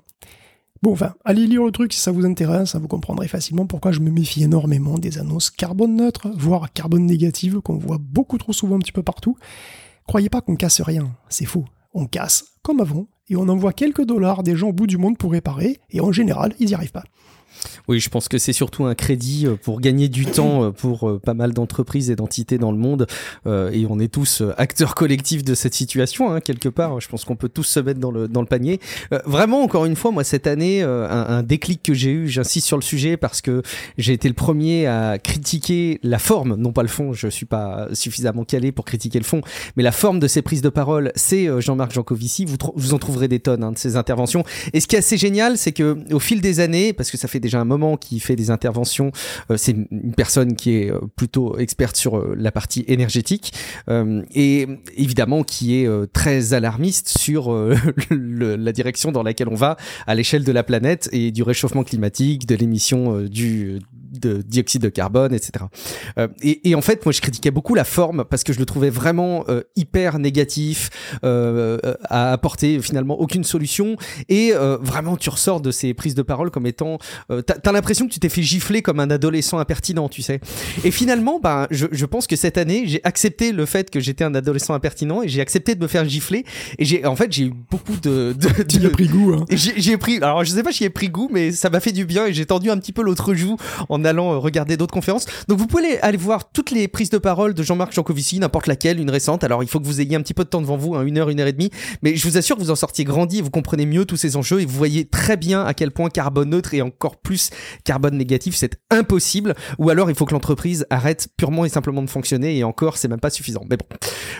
Speaker 2: Allez lire le truc si ça vous intéresse, vous comprendrez facilement pourquoi je me méfie énormément des annonces carbone neutre, voire carbone négative, qu'on voit beaucoup trop souvent un petit peu partout. Croyez pas qu'on casse rien, c'est faux. On casse, comme avant, et on envoie quelques dollars des gens au bout du monde pour réparer, et en général, ils n'y arrivent pas.
Speaker 1: Oui, je pense que c'est surtout un crédit pour gagner du temps pour pas mal d'entreprises et d'entités dans le monde, et on est tous acteurs collectifs de cette situation, quelque part. Je pense qu'on peut tous se mettre dans le panier. Vraiment, encore une fois, moi cette année, un déclic que j'ai eu, j'insiste sur le sujet parce que j'ai été le premier à critiquer la forme, non pas le fond, je suis pas suffisamment calé pour critiquer le fond, mais la forme de ces prises de parole, c'est Jean-Marc Jancovici. Vous en trouverez des tonnes de ces interventions. Et ce qui est assez génial, c'est que au fil des années, parce que ça fait déjà un moment qu'il fait des interventions, c'est une personne qui est plutôt experte sur la partie énergétique, et évidemment qui est très alarmiste sur la direction dans laquelle on va à l'échelle de la planète et du réchauffement climatique, de l'émission de dioxyde de carbone, etc. Et en fait, moi, je critiquais beaucoup la forme parce que je le trouvais vraiment hyper négatif, à apporter finalement aucune solution. Et vraiment, tu ressors de ces prises de parole comme étant... t'as l'impression que tu t'es fait gifler comme un adolescent impertinent, tu sais. Et finalement, je pense que cette année, j'ai accepté le fait que j'étais un adolescent impertinent et j'ai accepté de me faire gifler. Et j'ai eu beaucoup de
Speaker 2: tu y as pris goût, hein.
Speaker 1: Alors, je sais pas si j'y ai pris goût, mais ça m'a fait du bien et j'ai tendu un petit peu l'autre joue en allant regarder d'autres conférences. Donc, vous pouvez aller voir toutes les prises de parole de Jean-Marc Jancovici, n'importe laquelle, une récente. Alors, il faut que vous ayez un petit peu de temps devant vous, 1 heure, 1 heure et demie. Mais je vous assure que vous en sortiez grandi et vous comprenez mieux tous ces enjeux et vous voyez très bien à quel point carbone neutre et encore plus carbone négatif, c'est impossible. Ou alors, il faut que l'entreprise arrête purement et simplement de fonctionner et encore, c'est même pas suffisant. Mais bon.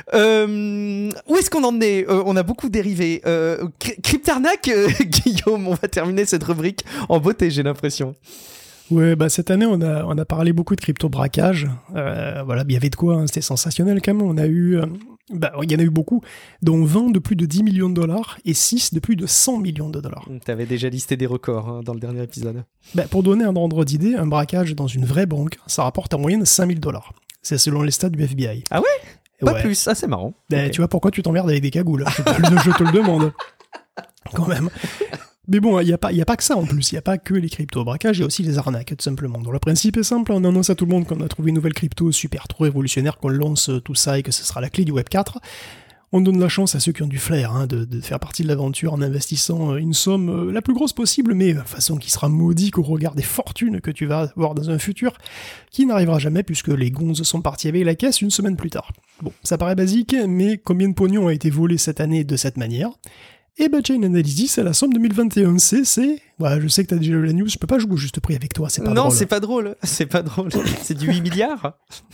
Speaker 1: Où est-ce qu'on en est ? On a beaucoup dérivé. Cryptarnac, Guillaume, on va terminer cette rubrique en beauté, j'ai l'impression.
Speaker 2: Ouais, cette année, on a parlé beaucoup de crypto-braquage. Voilà, il y avait de quoi, hein, c'était sensationnel quand même. On a eu... il y en a eu beaucoup, dont 20 de plus de 10 millions de dollars et 6 de plus de 100 millions de dollars.
Speaker 1: T'avais déjà listé des records dans le dernier épisode.
Speaker 2: Pour donner un ordre d'idée, un braquage dans une vraie banque, ça rapporte en moyenne 5 000 $. C'est selon les stats du FBI.
Speaker 1: Ah ouais ? Pas plus, c'est marrant.
Speaker 2: Okay. Tu vois pourquoi tu t'emmerdes avec des cagoules. Je te le demande. Quand même. Mais bon, il n'y a pas que ça en plus, il n'y a pas que les crypto-braquages, il y a aussi les arnaques, tout simplement. Donc le principe est simple, on annonce à tout le monde qu'on a trouvé une nouvelle crypto super trop révolutionnaire, qu'on lance tout ça et que ce sera la clé du Web 4. On donne la chance à ceux qui ont du flair de faire partie de l'aventure en investissant une somme la plus grosse possible, mais de façon qui sera modique au regard des fortunes que tu vas avoir dans un futur, qui n'arrivera jamais puisque les gonzes sont partis avec la caisse une semaine plus tard. Bon, ça paraît basique, mais combien de pognon a été volé cette année de cette manière ? Et Chain Analysis, c'est la somme 2021. Je sais que t'as déjà lu la news, je peux pas jouer au juste prix avec toi, c'est pas drôle.
Speaker 1: Non, c'est pas drôle, c'est du 8 milliards.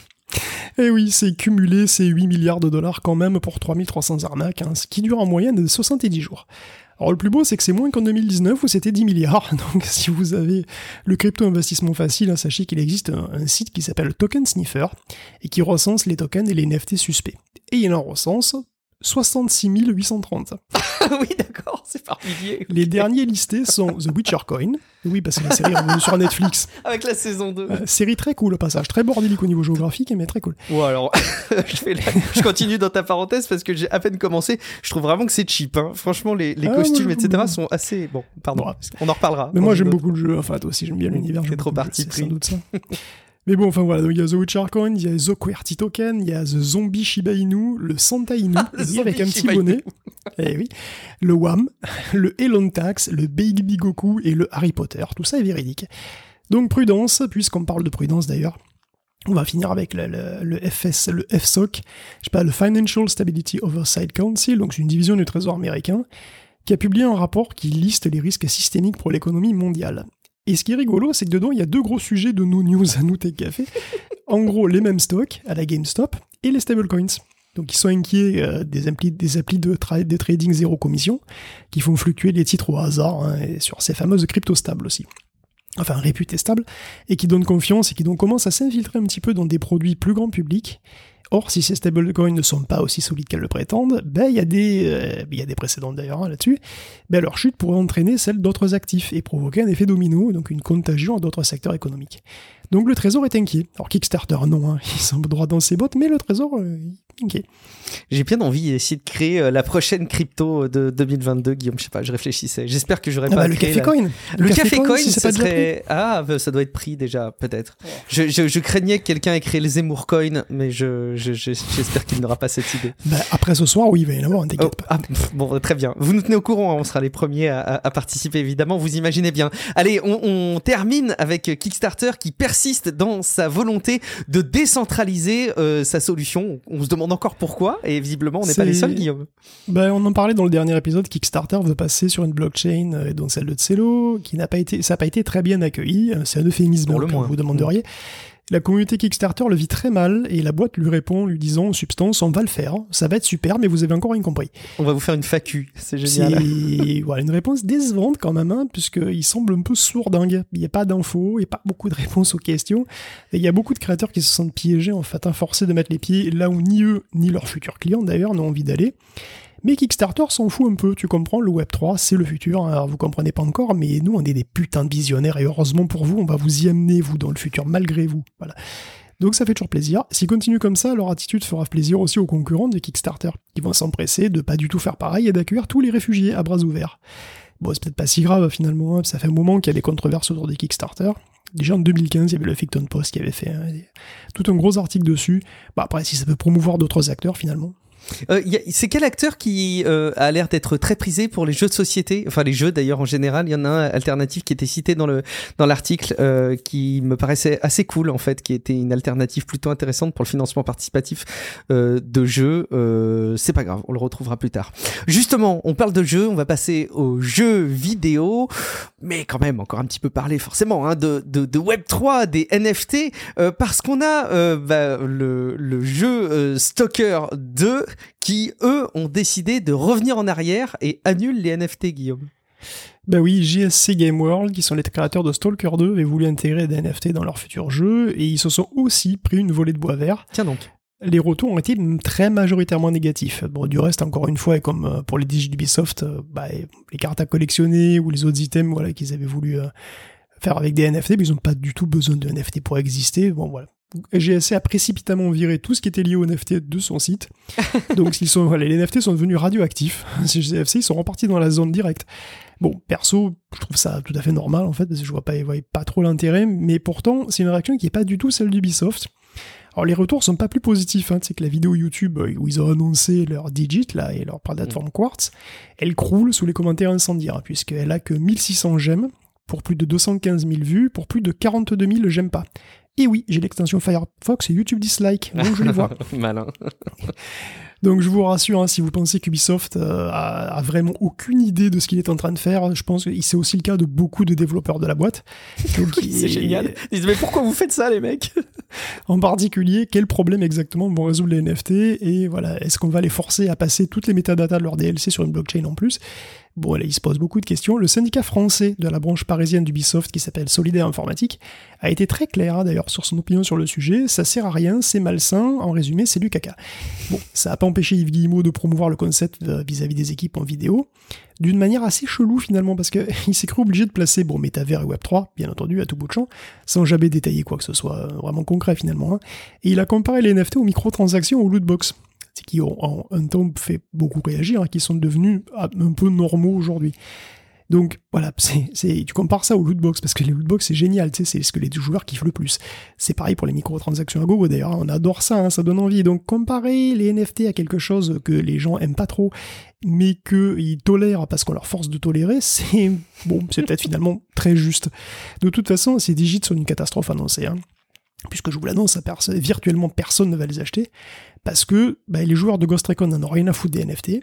Speaker 2: Eh oui, c'est cumulé, c'est 8 milliards de dollars quand même pour 3300 arnaques, ce qui dure en moyenne de 70 jours. Alors le plus beau, c'est que c'est moins qu'en 2019 où c'était 10 milliards, donc si vous avez le crypto-investissement facile, sachez qu'il existe un site qui s'appelle Token Sniffer, et qui recense les tokens et les NFT suspects. Et il en recense 66 830.
Speaker 1: Oui, d'accord, c'est par milliers.
Speaker 2: Les derniers listés sont The Witcher Coin. Oui, parce que la série est revenue sur Netflix.
Speaker 1: Avec la saison 2.
Speaker 2: Série très cool au passage, très bordélique au niveau géographique, mais très cool.
Speaker 1: Ouais, alors, je continue dans ta parenthèse parce que j'ai à peine commencé. Je trouve vraiment que c'est cheap. Hein. Franchement, les costumes, etc. sont assez... Bon, pardon, on en reparlera.
Speaker 2: Mais moi, j'aime beaucoup le jeu. Enfin, toi aussi, j'aime bien l'univers.
Speaker 1: C'est trop parti pris.
Speaker 2: C'est sans doute ça. Mais bon, enfin voilà, donc il y a The Witcher Coin, il y a The QWERTY Token, il y a The Zombie Shiba Inu, le Santa Inu, avec un petit bonnet, eh oui, le WAM, le Elon Tax, le Baby Goku et le Harry Potter, tout ça est véridique. Donc prudence, puisqu'on parle de prudence d'ailleurs, on va finir avec le FSOC, le Financial Stability Oversight Council, donc c'est une division du Trésor américain, qui a publié un rapport qui liste les risques systémiques pour l'économie mondiale. Et ce qui est rigolo, c'est que dedans, il y a 2 gros sujets de nos news à nous Tech Café. En gros, les mêmes stocks à la GameStop et les stablecoins. Donc ils sont inquiets des applis de trading zéro commission qui font fluctuer les titres au hasard et sur ces fameuses crypto stables aussi. Enfin réputées stables, et qui donnent confiance et qui donc commencent à s'infiltrer un petit peu dans des produits plus grand public. Or, si ces stablecoins ne sont pas aussi solides qu'elles le prétendent, il y a des précédents d'ailleurs là-dessus, leur chute pourrait entraîner celle d'autres actifs et provoquer un effet domino, donc une contagion à d'autres secteurs économiques. Donc le Trésor est inquiet. Alors Kickstarter, non, il semble droit dans ses bottes, mais le Trésor est inquiet.
Speaker 1: J'ai bien envie d'essayer de créer la prochaine crypto de 2022, Guillaume, je sais pas, je réfléchissais. J'espère que j'aurais pas
Speaker 2: le Café Coin.
Speaker 1: Le Café Coin,
Speaker 2: si
Speaker 1: ça serait... Ah, ça doit être pris déjà, peut-être. Je craignais que quelqu'un ait créé le Zemmour Coin, mais j'espère qu'il n'aura pas cette idée.
Speaker 2: Après ce soir, oui, il va y en avoir, t'inquiète pas.
Speaker 1: Bon, très bien. Vous nous tenez au courant, on sera les premiers à participer, évidemment, vous imaginez bien. Allez, on termine avec Kickstarter qui persiste dans sa volonté de décentraliser sa solution. On se demande encore pourquoi, et visiblement, on n'est pas les seuls, Guillaume.
Speaker 2: On en parlait dans le dernier épisode, Kickstarter veut passer sur une blockchain, dont celle de Celo, ça n'a pas été très bien accueilli, c'est un euphémisme, vous vous demanderiez. La communauté Kickstarter le vit très mal et la boîte lui répond lui disant en substance on va le faire, ça va être super mais vous avez encore rien compris.
Speaker 1: On va vous faire une FAQ, c'est génial.
Speaker 2: Voilà, une réponse décevante quand même, puisqu'il semble un peu sourdingue. Il n'y a pas d'infos, il n'y a pas beaucoup de réponses aux questions. Et il y a beaucoup de créateurs qui se sentent piégés en fait, forcés de mettre les pieds là où ni eux ni leurs futurs clients d'ailleurs n'ont envie d'aller. Mais Kickstarter s'en fout un peu, tu comprends, le Web3, c'est le futur, alors vous comprenez pas encore, mais nous on est des putains de visionnaires, et heureusement pour vous, on va vous y amener, vous, dans le futur, malgré vous, voilà. Donc ça fait toujours plaisir. S'ils continuent comme ça, leur attitude fera plaisir aussi aux concurrents de Kickstarter, qui vont s'empresser de pas du tout faire pareil et d'accueillir tous les réfugiés à bras ouverts. Bon, c'est peut-être pas si grave finalement, hein, ça fait un moment qu'il y a des controverses autour des Kickstarter. Déjà en 2015, il y avait le Huffington Post qui avait fait tout un gros article dessus. Bah après, si ça peut promouvoir d'autres acteurs finalement.
Speaker 1: C'est quel acteur qui a l'air d'être très prisé pour les jeux de société, enfin les jeux d'ailleurs en général. Il y en a un alternatif qui était cité dans l'article qui me paraissait assez cool en fait, qui était une alternative plutôt intéressante pour le financement participatif de jeux. C'est pas grave, on le retrouvera plus tard. Justement, on parle de jeux, on va passer aux jeux vidéo, mais quand même encore un petit peu parler forcément hein, de Web3, des NFT, parce qu'on a le jeu Stalker 2 qui, eux, ont décidé de revenir en arrière et annulent les NFT, Guillaume.
Speaker 2: Ben oui, JSC Game World, qui sont les créateurs de Stalker 2, avaient voulu intégrer des NFT dans leur futur jeu, et ils se sont aussi pris une volée de bois vert.
Speaker 1: Tiens donc.
Speaker 2: Les retours ont été très majoritairement négatifs. Bon, du reste, encore une fois, et comme pour les digits d'Ubisoft, les cartes à collectionner ou les autres items voilà, qu'ils avaient voulu faire avec des NFT, mais ils n'ont pas du tout besoin de NFT pour exister. Bon, voilà. GSC a précipitamment viré tout ce qui était lié aux NFT de son site. Donc les NFT sont devenus radioactifs. Chez GSC, ils sont repartis dans la zone directe. Bon, perso, je trouve ça tout à fait normal en fait, parce que je vois pas trop l'intérêt, mais pourtant, c'est une réaction qui est pas du tout celle d'Ubisoft. Alors les retours sont pas plus positifs, hein. C'est que la vidéo YouTube où ils ont annoncé leur Digit là, et leur plateforme Quartz, elle croule sous les commentaires incendiaires, puisqu'elle a que 1600 j'aime, pour plus de 215 000 vues, pour plus de 42 000 j'aime pas. Et oui, j'ai l'extension Firefox et YouTube Dislike, donc je les vois.
Speaker 1: Malin.
Speaker 2: Donc je vous rassure, hein, si vous pensez qu'Ubisoft a vraiment aucune idée de ce qu'il est en train de faire, je pense que c'est aussi le cas de beaucoup de développeurs de la boîte. Donc,
Speaker 1: c'est génial. Ils disent mais pourquoi vous faites ça les mecs?
Speaker 2: En particulier, quel problème exactement vont résoudre les NFT et voilà, est-ce qu'on va les forcer à passer toutes les métadatas de leur DLC sur une blockchain en plus? Bon, là, il se pose beaucoup de questions. Le syndicat français de la branche parisienne d'Ubisoft, qui s'appelle Solidaire Informatique, a été très clair, hein, d'ailleurs, sur son opinion sur le sujet. Ça sert à rien, c'est malsain, en résumé, c'est du caca. Bon, ça n'a pas empêché Yves Guillemot de promouvoir le concept vis-à-vis des équipes en vidéo, d'une manière assez chelou, finalement, parce qu'il s'est cru obligé de placer, Métavers et Web3, bien entendu, à tout bout de champ, sans jamais détailler quoi que ce soit vraiment concret, finalement. Hein. Et il a comparé les NFT aux microtransactions aux lootbox. Qui ont en un temps fait beaucoup réagir, hein, qui sont devenus un peu normaux aujourd'hui. Donc voilà, tu compares ça aux lootbox, parce que les lootbox c'est génial, c'est ce que les joueurs kiffent le plus. C'est pareil pour les microtransactions à gogo d'ailleurs, on adore ça, hein, ça donne envie. Donc comparer les NFT à quelque chose que les gens aiment pas trop, mais qu'ils tolèrent parce qu'on leur force de tolérer, c'est peut-être finalement très juste. De toute façon, ces digits sont une catastrophe annoncée, hein. Puisque je vous l'annonce, virtuellement personne ne va les acheter, parce que les joueurs de Ghost Recon n'en ont rien à foutre des NFT.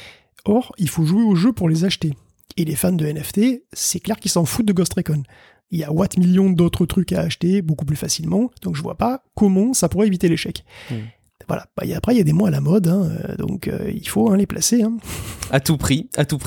Speaker 2: Or, il faut jouer au jeu pour les acheter. Et les fans de NFT, c'est clair qu'ils s'en foutent de Ghost Recon. Il y a Watt millions d'autres trucs à acheter, beaucoup plus facilement, donc je vois pas comment ça pourrait éviter l'échec. Voilà. Après, il y a des mots à la mode, hein, donc il faut les placer. Hein.
Speaker 1: À tout prix.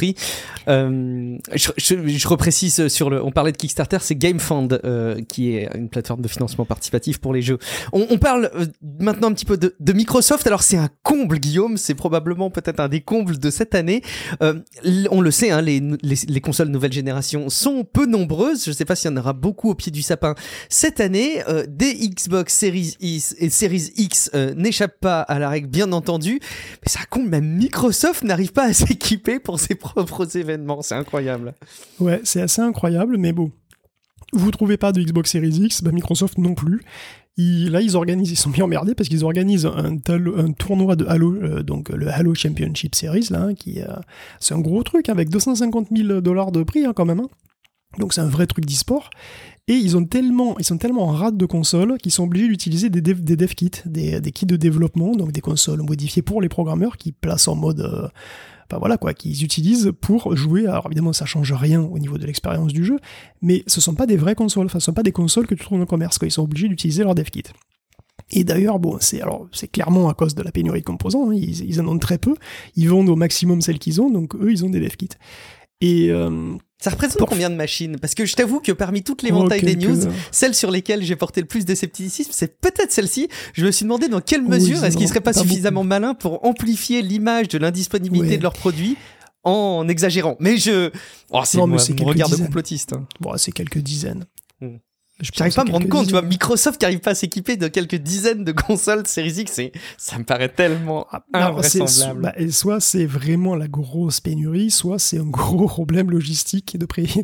Speaker 1: Je reprécise on parlait de Kickstarter, c'est GameFund qui est une plateforme de financement participatif pour les jeux. On parle maintenant un petit peu de Microsoft. Alors c'est un comble, Guillaume, c'est probablement peut-être un des combles de cette année. On le sait, hein, les consoles nouvelle génération sont peu nombreuses. Je ne sais pas s'il y en aura beaucoup au pied du sapin cette année. Des Xbox Series X et Series X n'échappent pas à la règle, bien entendu, mais ça compte, même Microsoft n'arrive pas à s'équiper pour ses propres événements, c'est incroyable.
Speaker 2: Ouais, c'est assez incroyable, mais bon, vous trouvez pas de Xbox Series X, Microsoft non plus. Ils sont bien emmerdés parce qu'ils organisent un tournoi de Halo, donc le Halo Championship Series, là, c'est un gros truc, avec 250 000 $ de prix, hein, quand même. Hein. Donc c'est un vrai truc d'e-sport. Et ils sont tellement en rate de consoles qu'ils sont obligés d'utiliser des dev kits, des kits de développement, donc des consoles modifiées pour les programmeurs qui placent en mode... qu'ils utilisent pour jouer. Alors évidemment, ça change rien au niveau de l'expérience du jeu, mais ce sont pas des vraies consoles, ce sont pas des consoles que tu trouves dans le commerce, quoi. Ils sont obligés d'utiliser leur dev kit. Et d'ailleurs, c'est clairement à cause de la pénurie de composants, hein. Ils en ont très peu, ils vendent au maximum celles qu'ils ont, donc eux, ils ont des dev kits. Et
Speaker 1: ça représente combien de machines? Parce que je t'avoue que parmi toutes les l'éventail des news, celle sur lesquelles j'ai porté le plus de scepticisme, c'est peut-être celle-ci. Je me suis demandé dans quelle mesure est-ce qu'ils seraient pas suffisamment malins pour amplifier l'image de l'indisponibilité de leurs produits en exagérant. Mais c'est mon regard de complotiste. Hein.
Speaker 2: Bon, c'est quelques dizaines.
Speaker 1: J'arrive pas à me rendre compte, tu vois, Microsoft qui arrive pas à s'équiper de quelques dizaines de consoles Series X, ça me paraît tellement invraisemblable.
Speaker 2: Soit c'est vraiment la grosse pénurie, soit c'est un gros problème logistique et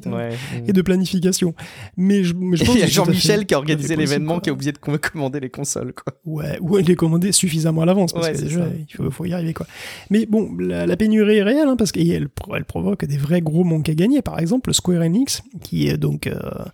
Speaker 2: de planification. Mais je pense
Speaker 1: il y a Jean-Michel qui a organisé l'événement, qui a oublié de commander les consoles, quoi.
Speaker 2: Ouais, ou les commander suffisamment à l'avance, parce que déjà, il faut y arriver, quoi. Mais bon, la pénurie est réelle, hein, parce qu'elle provoque des vrais gros manques à gagner. Par exemple, Square Enix, qui est donc...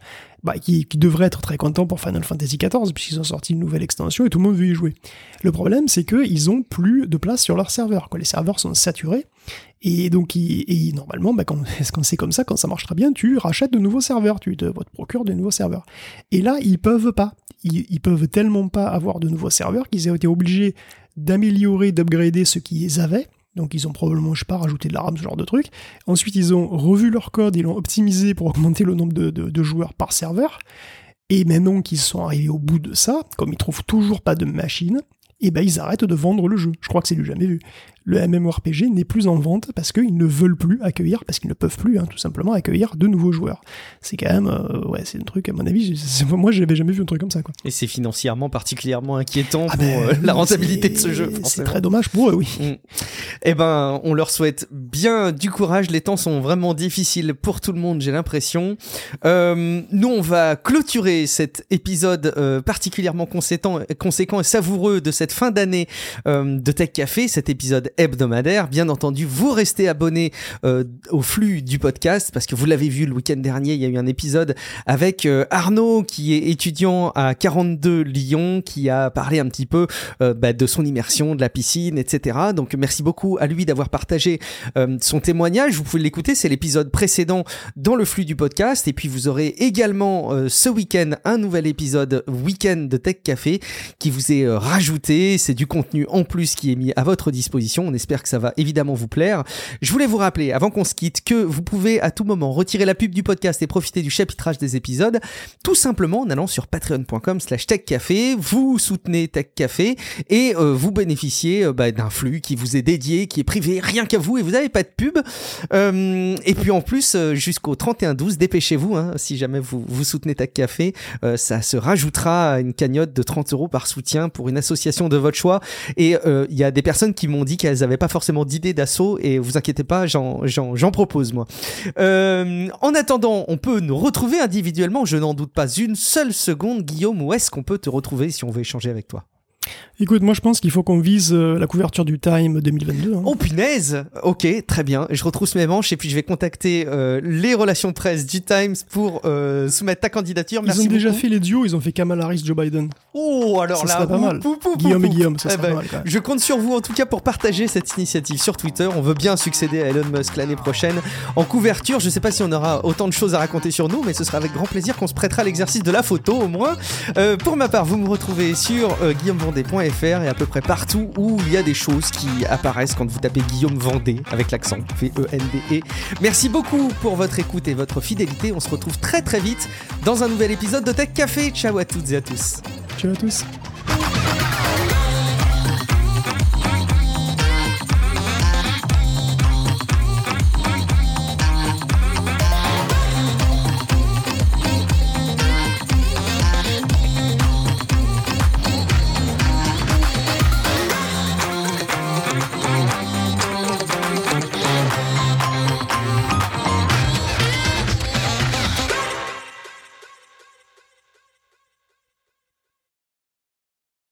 Speaker 2: qui devrait être très content pour Final Fantasy XIV, puisqu'ils ont sorti une nouvelle extension et tout le monde veut y jouer. Le problème, c'est qu'ils ont plus de place sur leurs serveurs, quoi. Les serveurs sont saturés, et donc normalement, quand c'est comme ça, quand ça marche très bien, tu rachètes de nouveaux serveurs, tu te procures de nouveaux serveurs. Et là, ils peuvent pas. Ils peuvent tellement pas avoir de nouveaux serveurs qu'ils ont été obligés d'améliorer, d'upgrader ce qu'ils avaient. Donc ils ont probablement, je sais pas, rajouté de la RAM, ce genre de truc. Ensuite, ils ont revu leur code, ils l'ont optimisé pour augmenter le nombre de joueurs par serveur. Et maintenant qu'ils sont arrivés au bout de ça, comme ils trouvent toujours pas de machine, ils arrêtent de vendre le jeu. Je crois que c'est du jamais vu. Le MMORPG n'est plus en vente parce qu'ils ne veulent plus accueillir, parce qu'ils ne peuvent plus, tout simplement, accueillir de nouveaux joueurs. C'est quand même, c'est un truc, à mon avis, moi, j'avais jamais vu un truc comme ça, quoi.
Speaker 1: Et c'est financièrement particulièrement inquiétant pour la rentabilité de ce jeu, forcément.
Speaker 2: C'est très dommage pour eux, oui.
Speaker 1: Eh ben, on leur souhaite bien du courage. Les temps sont vraiment difficiles pour tout le monde, j'ai l'impression. Nous, on va clôturer cet épisode particulièrement conséquent et savoureux de cette fin d'année de Tech Café, cet épisode hebdomadaire. Bien entendu, vous restez abonnés au flux du podcast, parce que vous l'avez vu le week-end dernier, il y a eu un épisode avec Arnaud, qui est étudiant à 42 Lyon, qui a parlé un petit peu de son immersion, de la piscine, etc. Donc merci beaucoup à lui d'avoir partagé son témoignage. Vous pouvez l'écouter, c'est l'épisode précédent dans le flux du podcast. Et puis vous aurez également ce week-end un nouvel épisode week-end de Tech Café qui vous est rajouté. C'est du contenu en plus qui est mis à votre disposition. On espère que ça va évidemment vous plaire. Je voulais vous rappeler, avant qu'on se quitte, que vous pouvez à tout moment retirer la pub du podcast et profiter du chapitrage des épisodes, tout simplement en allant sur patreon.com/techcafé. Vous soutenez Tech Café et vous bénéficiez d'un flux qui vous est dédié, qui est privé, rien qu'à vous, et vous n'avez pas de pub. Et puis en plus, jusqu'au 31/12, dépêchez-vous, si jamais vous soutenez Tech Café, ça se rajoutera à une cagnotte de 30 € par soutien pour une association de votre choix. Et il y a des personnes qui m'ont dit qu'elles n'avaient pas forcément d'idée d'asso, et vous inquiétez pas, j'en propose, moi. En attendant, on peut nous retrouver individuellement, je n'en doute pas une seule seconde. Guillaume, où est-ce qu'on peut te retrouver si on veut échanger avec toi ?
Speaker 2: Écoute, moi je pense qu'il faut qu'on vise la couverture du Time 2022.
Speaker 1: Oh punaise! Ok, très bien. Je retrousse mes manches et puis je vais contacter les relations presse du Times pour soumettre ta candidature. Merci beaucoup.
Speaker 2: Ils ont déjà fait les duos, ils ont fait Kamala Harris, Joe Biden.
Speaker 1: Oh, alors
Speaker 2: ça
Speaker 1: là,
Speaker 2: serait pas mal. Guillaume et Guillaume, ça serait pas mal quand même.
Speaker 1: Je compte sur vous en tout cas pour partager cette initiative sur Twitter. On veut bien succéder à Elon Musk l'année prochaine en couverture. Je sais pas si on aura autant de choses à raconter sur nous, mais ce sera avec grand plaisir qu'on se prêtera à l'exercice de la photo au moins. Pour ma part, vous me retrouvez sur guillaumevendée.fr et à peu près partout où il y a des choses qui apparaissent quand vous tapez Guillaume Vendée avec l'accent V-E-N-D-E. Merci beaucoup pour votre écoute et votre fidélité. On se retrouve très très vite dans un nouvel épisode de Tech Café. Ciao à toutes et à tous.
Speaker 2: Ciao à tous.